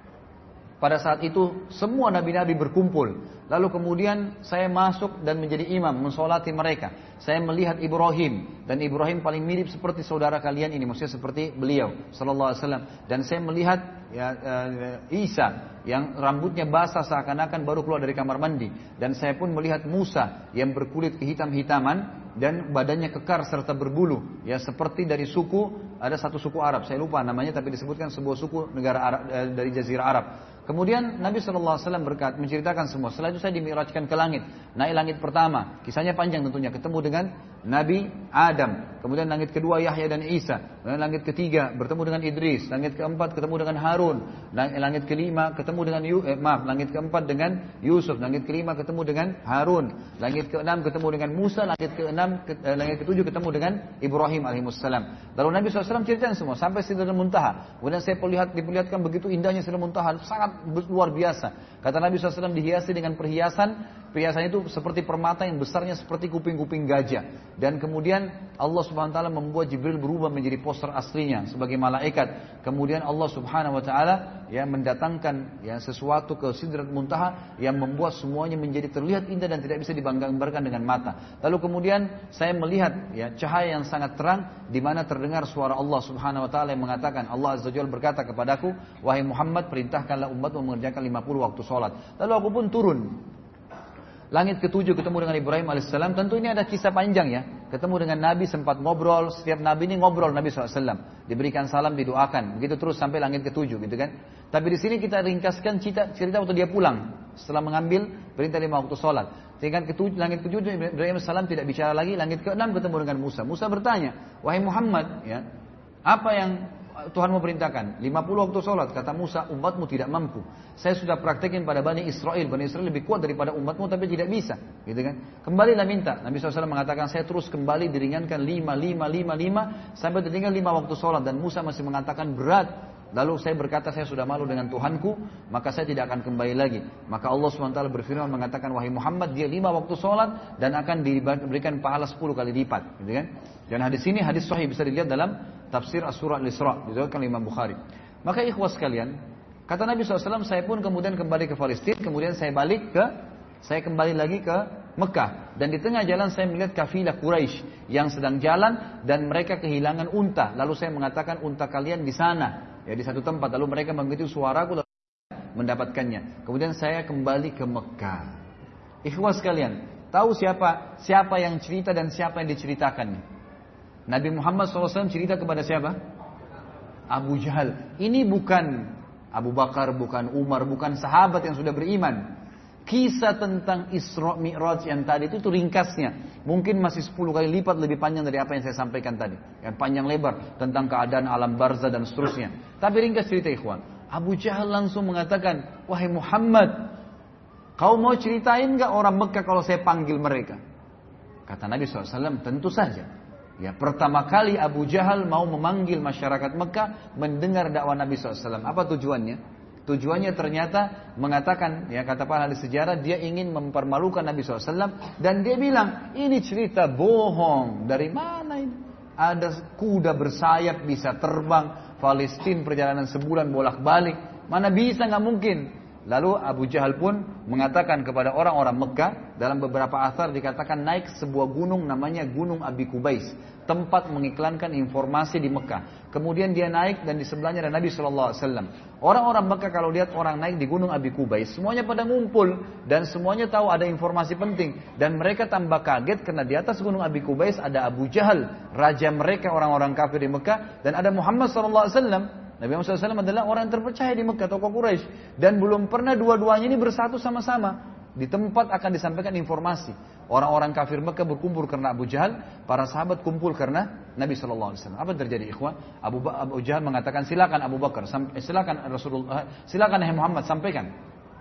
A: pada saat itu semua nabi-nabi berkumpul. Lalu kemudian saya masuk dan menjadi imam, mensolati mereka. Saya melihat Ibrahim, dan Ibrahim paling mirip seperti saudara kalian ini, maksudnya seperti beliau sallallahu alaihi wasallam. Dan saya melihat ya, uh, Isa yang rambutnya basah seakan-akan baru keluar dari kamar mandi. Dan saya pun melihat Musa yang berkulit kehitam-hitaman dan badannya kekar serta berbulu, ya seperti dari suku, ada satu suku Arab, saya lupa namanya, tapi disebutkan sebuah suku negara Arab, uh, dari Jazirah Arab. Kemudian Nabi shallallahu alaihi wasallam berkat menceritakan semua. Setelah itu saya dimi'rajkan ke langit. Naik langit pertama, kisahnya panjang tentunya. Ketemu dengan Nabi Adam. Kemudian langit kedua Yahya dan Isa. Kemudian langit ketiga bertemu dengan Idris. Langit keempat ketemu dengan Harun. Langit kelima ketemu dengan eh, maaf, langit keempat dengan Yusuf. Langit kelima ketemu dengan Harun. Langit keenam ketemu dengan Musa. Langit keenam, ke, eh, langit ketujuh ketemu dengan Ibrahim alaihissalam. Lalu Nabi shallallahu alaihi wasallam ceritakan semua sampai Sidratul Muntaha. Kemudian saya perlihat, diperlihatkan begitu indahnya Sidratul Muntaha, sangat luar biasa. Kata Nabi shallallahu alaihi wasallam dihiasi dengan perhiasan, perhiasan itu seperti permata yang besarnya seperti kuping-kuping gajah. Dan kemudian Allah subhanahu wa ta'ala membuat Jibril berubah menjadi poster aslinya sebagai malaikat. Kemudian Allah subhanahu wa ta'ala ya mendatangkan ya sesuatu ke Sidratul Muntaha yang membuat semuanya menjadi terlihat indah dan tidak bisa digambarkan dengan mata. Lalu kemudian saya melihat ya cahaya yang sangat terang di mana terdengar suara Allah subhanahu wa ta'ala yang mengatakan, Allah azza wa jalla berkata kepadaku, wahai Muhammad, perintahkanlah umatmu mengerjakan lima puluh waktu sholat. Lalu aku pun turun. Langit ketujuh ketemu dengan Ibrahim alaihissalam. Tentu ini ada kisah panjang ya. ketemu dengan Nabi sempat ngobrol, setiap Nabi ini ngobrol Nabi shallallahu alaihi wasallam, diberikan salam, didoakan, begitu terus sampai langit ketujuh gitu kan. Tapi di sini kita ringkaskan cerita, cerita waktu dia pulang setelah mengambil perintah lima waktu sholat. Tingkat ketujuh, langit ketujuh Ibrahim salam tidak bicara lagi, langit keenam ketemu dengan Musa. Musa bertanya, wahai Muhammad, ya, apa yang Tuhan mau perintahkan? lima puluh waktu sholat. Kata Musa, umatmu tidak mampu. Saya sudah praktekin pada Bani Israel. Bani Israel lebih kuat daripada umatmu tapi tidak bisa. Gitu kan? Kembalilah minta. Nabi shallallahu alaihi wasallam mengatakan, saya terus kembali diringankan lima, lima, lima, lima. Sampai tertinggal lima waktu sholat. Dan Musa masih mengatakan berat. Lalu saya berkata, saya sudah malu dengan Tuhanku. Maka saya tidak akan kembali lagi. Maka Allah subhanahu wa taala berfirman mengatakan, wahai Muhammad, dia lima waktu sholat. Dan akan diberikan pahala sepuluh kali lipat. Gitu kan? Dan hadis ini hadis sahih, bisa dilihat dalam tafsir As-Surah Al-Isra, diriwayatkan Imam Bukhari. Maka ikhwas sekalian, kata Nabi shallallahu alaihi wasallam, saya pun kemudian kembali ke Palestina, kemudian saya balik ke, saya kembali lagi ke Mekah. Dan di tengah jalan saya melihat kafilah Quraisy yang sedang jalan dan mereka kehilangan unta. Lalu saya mengatakan, unta kalian di sana, ya di satu tempat. Lalu mereka mengikuti suaraku lalu mendapatkannya. Kemudian saya kembali ke Mekah. Ikhwas sekalian, tahu siapa siapa yang cerita dan siapa yang diceritakan? Nabi Muhammad shallallahu alaihi wasallam cerita kepada siapa? Abu Jahal. Ini bukan Abu Bakar, bukan Umar, bukan sahabat yang sudah beriman. Kisah tentang Isra Mi'raj yang tadi itu, itu ringkasnya. Mungkin masih sepuluh kali lipat lebih panjang dari apa yang saya sampaikan tadi. Yang panjang lebar tentang keadaan alam barzah dan seterusnya. Tapi ringkas cerita ikhwan. Abu Jahal langsung mengatakan, wahai Muhammad, kau mau ceritain gak orang Mekah kalau saya panggil mereka? Kata Nabi shallallahu alaihi wasallam, tentu saja. Ya, pertama kali Abu Jahal mau memanggil masyarakat Mekah mendengar dakwah Nabi shallallahu alaihi wasallam. Apa tujuannya? Tujuannya ternyata mengatakan, ya kata para ahli sejarah, dia ingin mempermalukan Nabi shallallahu alaihi wasallam. Dan dia bilang, ini cerita bohong. Dari mana ini? Ada kuda bersayap bisa terbang, Palestina perjalanan sebulan bolak-balik. Mana bisa, nggak mungkin. Lalu Abu Jahal pun mengatakan kepada orang-orang Mekah, dalam beberapa asar dikatakan naik sebuah gunung namanya Gunung Abi Kubais, tempat mengiklankan informasi di Mekah. Kemudian dia naik dan di sebelahnya ada Nabi shallallahu alaihi wasallam. Orang-orang Mekah kalau lihat orang naik di Gunung Abi Kubais, semuanya pada ngumpul dan semuanya tahu ada informasi penting. Dan mereka tambah kaget karena di atas Gunung Abi Kubais ada Abu Jahal, raja mereka orang-orang kafir di Mekah, dan ada Muhammad shallallahu alaihi wasallam. Nabi Muhammad shallallahu alaihi wasallam adalah orang yang terpercaya di Mekah, tokoh Quraisy, dan belum pernah dua-duanya ini bersatu sama-sama. Di tempat akan disampaikan informasi. Orang-orang kafir Mekah berkumpul karena Abu Jahal, para sahabat kumpul karena Nabi shallallahu alaihi wasallam. Apa yang terjadi, ikhwan? Abu, Abu Jahal mengatakan, silakan Abu Bakar, silakan Rasulullah, silakan Nabi Muhammad sampaikan.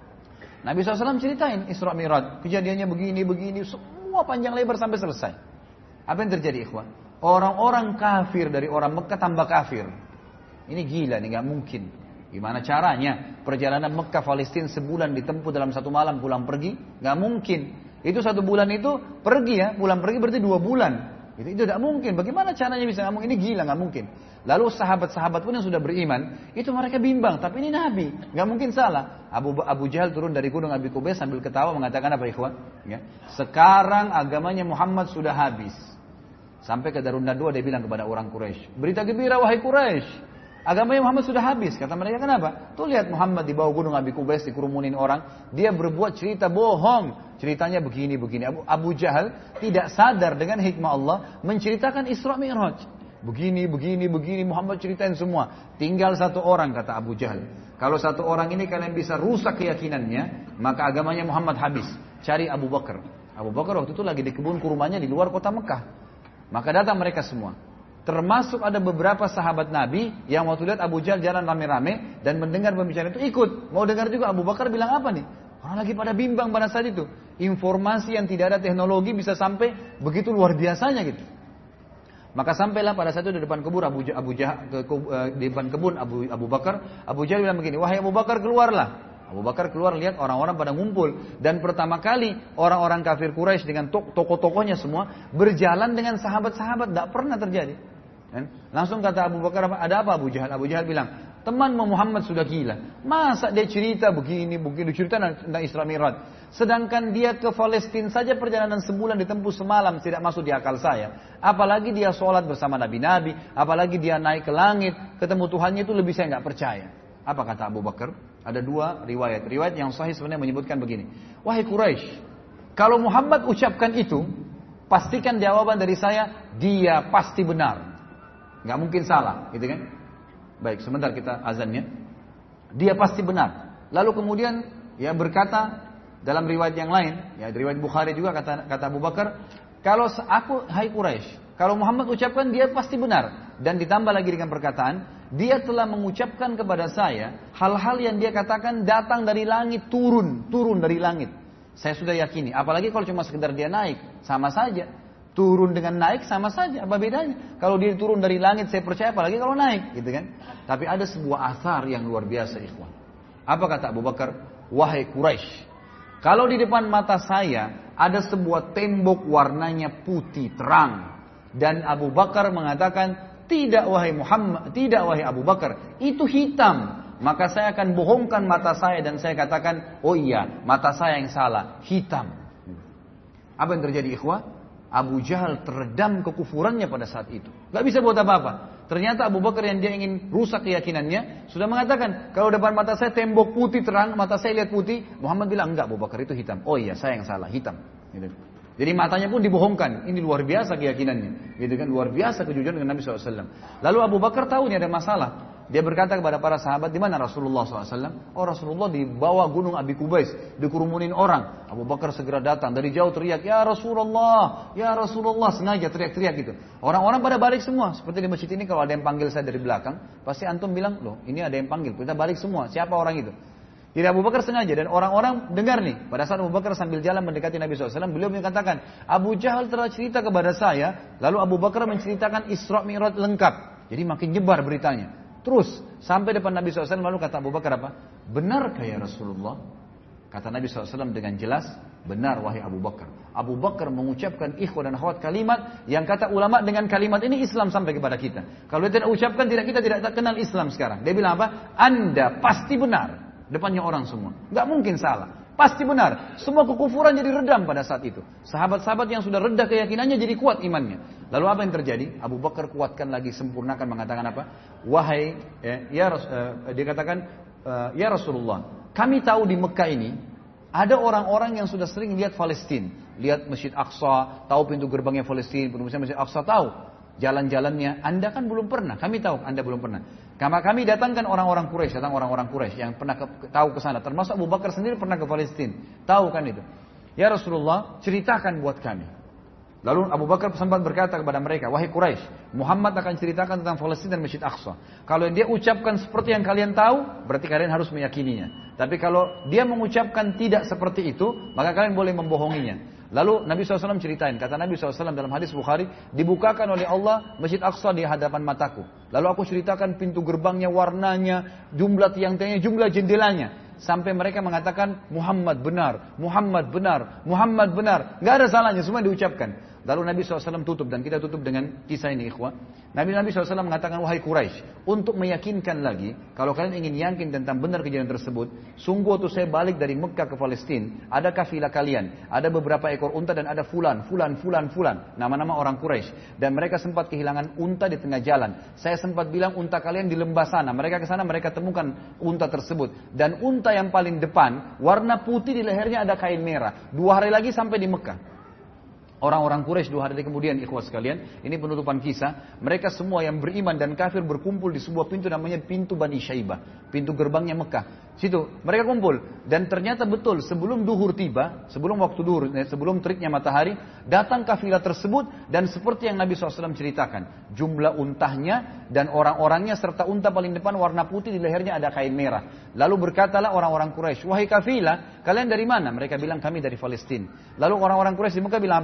A: Nabi shallallahu alaihi wasallam ceritain Isra Mi'raj, kejadiannya begini, begini, semua panjang lebar sampai selesai. Apa yang terjadi, ikhwan? Orang-orang kafir dari orang Mekah tambah kafir. Ini gila nih, gak mungkin. Gimana caranya? Perjalanan Mekah Palestina sebulan ditempuh dalam satu malam pulang pergi? Gak mungkin. Itu satu bulan itu pergi ya, pulang pergi berarti dua bulan. Itu, itu tidak mungkin. Bagaimana caranya bisa? Gak mungkin. Ini gila, gak mungkin. Lalu sahabat-sahabat pun yang sudah beriman, itu mereka bimbang. Tapi ini Nabi, gak mungkin salah. Abu Abu Jahal turun dari gunung Abi Kubais sambil ketawa mengatakan apa, ikhwan? Ya. Sekarang agamanya Muhammad sudah habis. Sampai ke Darun Nadwa dia bilang kepada orang Quraisy, berita gembira wahai Quraisy. Agamanya Muhammad sudah habis. Kata mereka, kenapa? Tuh lihat Muhammad di bawah gunung Abi Kubais dikerumunin orang. Dia berbuat cerita bohong. Ceritanya begini-begini. Abu, Abu Jahal tidak sadar dengan hikmah Allah menceritakan Isra Mi'raj. Begini, begini, begini. Muhammad ceritain semua. Tinggal satu orang, kata Abu Jahal. Kalau satu orang ini kalian bisa rusak keyakinannya, maka agamanya Muhammad habis. Cari Abu Bakar. Abu Bakar waktu itu lagi di kebun kurmanya di luar kota Mekah. Maka datang mereka semua. Termasuk ada beberapa sahabat Nabi yang waktu lihat Abu Jahal jalan rame-rame dan mendengar pembicaraan itu ikut. Mau dengar juga. Abu Bakar bilang apa nih? Orang lagi pada bimbang pada saat itu. Informasi yang tidak ada teknologi bisa sampai begitu luar biasanya gitu. Maka sampailah pada saat itu di depan kebun Abu Abu Jahal, ke, ke, di depan kebun Abu Abu Bakar. Abu Jahal bilang begini, wahai Abu Bakar, keluarlah. Abu Bakar keluar, lihat orang-orang pada ngumpul. Dan pertama kali orang-orang kafir Quraisy dengan tokoh-tokohnya semua berjalan dengan sahabat-sahabat. Tidak pernah terjadi. Dan langsung kata Abu Bakar, ada apa Abu Jahal? Abu Jahal bilang, teman Muhammad sudah gila. Masa dia cerita begini, begini, cerita tentang Isra Mi'raj. Sedangkan dia ke Palestina saja perjalanan sebulan ditempuh semalam, tidak masuk di akal saya. Apalagi dia sholat bersama Nabi-Nabi, apalagi dia naik ke langit, ketemu Tuhannya, itu lebih saya nggak percaya. Apa kata Abu Bakar? Ada dua riwayat. Riwayat yang sahih sebenarnya menyebutkan begini. Wahai Quraisy, kalau Muhammad ucapkan itu, pastikan jawaban dari saya, dia pasti benar. Nggak mungkin salah, gitu kan? Baik, sebentar kita azannya. Dia pasti benar. Lalu kemudian ya berkata dalam riwayat yang lain, ya riwayat Bukhari juga kata kata Abu Bakar, kalau aku hai Quraisy, kalau Muhammad ucapkan dia pasti benar. Dan ditambah lagi dengan perkataan, dia telah mengucapkan kepada saya hal-hal yang dia katakan datang dari langit, turun, turun dari langit. Saya sudah yakini, apalagi kalau cuma sekedar dia naik, sama saja. Turun dengan naik sama saja, apa bedanya? Kalau dia turun dari langit saya percaya, apalagi kalau naik, gitu kan? Tapi ada sebuah athar yang luar biasa, ikhwan. Apa kata Abu Bakar? Wahai Quraisy, kalau di depan mata saya ada sebuah tembok warnanya putih terang, dan Abu Bakar mengatakan, tidak wahai Muhammad, tidak wahai Abu Bakar, itu hitam. Maka saya akan bohongkan mata saya dan saya katakan, oh iya, mata saya yang salah, hitam. Apa yang terjadi, ikhwan? Abu Jahal teredam kekufurannya pada saat itu. Gak bisa buat apa-apa. Ternyata Abu Bakar yang dia ingin rusak keyakinannya sudah mengatakan, kalau depan mata saya tembok putih terang, mata saya lihat putih. Muhammad bilang, enggak Abu Bakar itu hitam. Oh iya, saya yang salah, hitam. Gitu. Jadi matanya pun dibohongkan. Ini luar biasa keyakinannya. Gitu kan? Luar biasa kejujuran dengan Nabi shallallahu alaihi wasallam. Lalu Abu Bakar tahu ini ada masalah. Dia berkata kepada para sahabat, di mana Rasulullah shallallahu alaihi wasallam? Oh, Rasulullah di bawah gunung Abi Kubais, dikerumunin orang. Abu Bakar segera datang, dari jauh teriak, ya Rasulullah, ya Rasulullah, sengaja teriak-teriak gitu. Orang-orang pada balik semua. Seperti di masjid ini kalau ada yang panggil saya dari belakang, pasti antum bilang, loh ini ada yang panggil, kita balik semua. Siapa orang itu? Jadi Abu Bakar sengaja, dan orang-orang dengar nih. Pada saat Abu Bakar sambil jalan mendekati Nabi shallallahu alaihi wasallam, beliau mengatakan, Abu Jahal telah cerita kepada saya. Lalu Abu Bakar menceritakan Isra Mi'raj lengkap. Jadi makin nyebar beritanya. Terus sampai depan Nabi shallallahu alaihi wasallam, lalu kata Abu Bakar apa? Benarkah ya Rasulullah? Kata Nabi shallallahu alaihi wasallam dengan jelas, benar wahai Abu Bakar. Abu Bakar mengucapkan ikhwan dan akhwat kalimat yang kata ulama dengan kalimat ini Islam sampai kepada kita. Kalau dia tidak ucapkan, tidak kita tidak kenal Islam sekarang. Dia bilang apa? Anda pasti benar. Depannya orang semua. Nggak mungkin salah. Pasti benar. Semua kekufuran jadi redam pada saat itu. Sahabat-sahabat yang sudah reda keyakinannya jadi kuat imannya. Lalu apa yang terjadi? Abu Bakar kuatkan lagi, sempurnakan, mengatakan apa? Wahai, ya, ya uh, dia katakan, uh, ya Rasulullah, kami tahu di Mekah ini ada orang-orang yang sudah sering lihat Palestina, lihat Masjid Aqsa, tahu pintu gerbangnya Palestina, pintu Masjid Aqsa, tahu jalan-jalannya. Anda kan belum pernah. Kami tahu Anda belum pernah. Karena kami datangkan orang-orang Quraisy, datang orang-orang Quraisy yang pernah ke, tahu ke sana. Termasuk Abu Bakar sendiri pernah ke Palestina. Tahu kan itu. Ya Rasulullah, ceritakan buat kami. Lalu Abu Bakar sempat berkata kepada mereka, wahai Quraisy, Muhammad akan ceritakan tentang Palestina dan Masjid Aqsa. Kalau dia ucapkan seperti yang kalian tahu, berarti kalian harus meyakininya. Tapi kalau dia mengucapkan tidak seperti itu, maka kalian boleh membohonginya. Lalu Nabi shallallahu alaihi wasallam ceritain, kata Nabi shallallahu alaihi wasallam dalam hadis Bukhari, dibukakan oleh Allah Masjid Aqsa di hadapan mataku. Lalu aku ceritakan pintu gerbangnya, warnanya, jumlah tiang-tiangnya, jumlah jendelanya. Sampai mereka mengatakan, Muhammad benar, Muhammad benar, Muhammad benar. Gak ada salahnya, semua diucapkan. Lalu Nabi shallallahu alaihi wasallam tutup, dan kita tutup dengan kisah ini ikhwah. Nabi Nabi shallallahu alaihi wasallam mengatakan, wahai Quraisy, untuk meyakinkan lagi, kalau kalian ingin yakin tentang benar kejadian tersebut, sungguh waktu saya balik dari Mekah ke Palestina, ada kafilah kalian, ada beberapa ekor unta dan ada fulan, fulan, fulan, fulan, nama-nama orang Quraisy, dan mereka sempat kehilangan unta di tengah jalan. Saya sempat bilang unta kalian di lembah sana, mereka ke sana, mereka temukan unta tersebut, dan unta yang paling depan warna putih, di lehernya ada kain merah. Dua hari lagi sampai di Mekah. Orang-orang Quraisy dua hari kemudian, ikhwah sekalian, ini penutupan kisah. Mereka semua yang beriman dan kafir berkumpul di sebuah pintu namanya pintu Bani Syaibah, pintu gerbangnya Mekah. Situ mereka kumpul, dan ternyata betul sebelum duhur tiba, sebelum waktu duhur, sebelum teriknya matahari, datang kafilah tersebut, dan seperti yang Nabi shallallahu alaihi wasallam ceritakan, jumlah untahnya dan orang-orangnya serta unta paling depan warna putih, di lehernya ada kain merah. Lalu berkatalah orang-orang Quraisy, wahai kafilah, kalian dari mana? Mereka bilang kami dari Palestina. Lalu orang-orang Quraisy di Mekah bilang,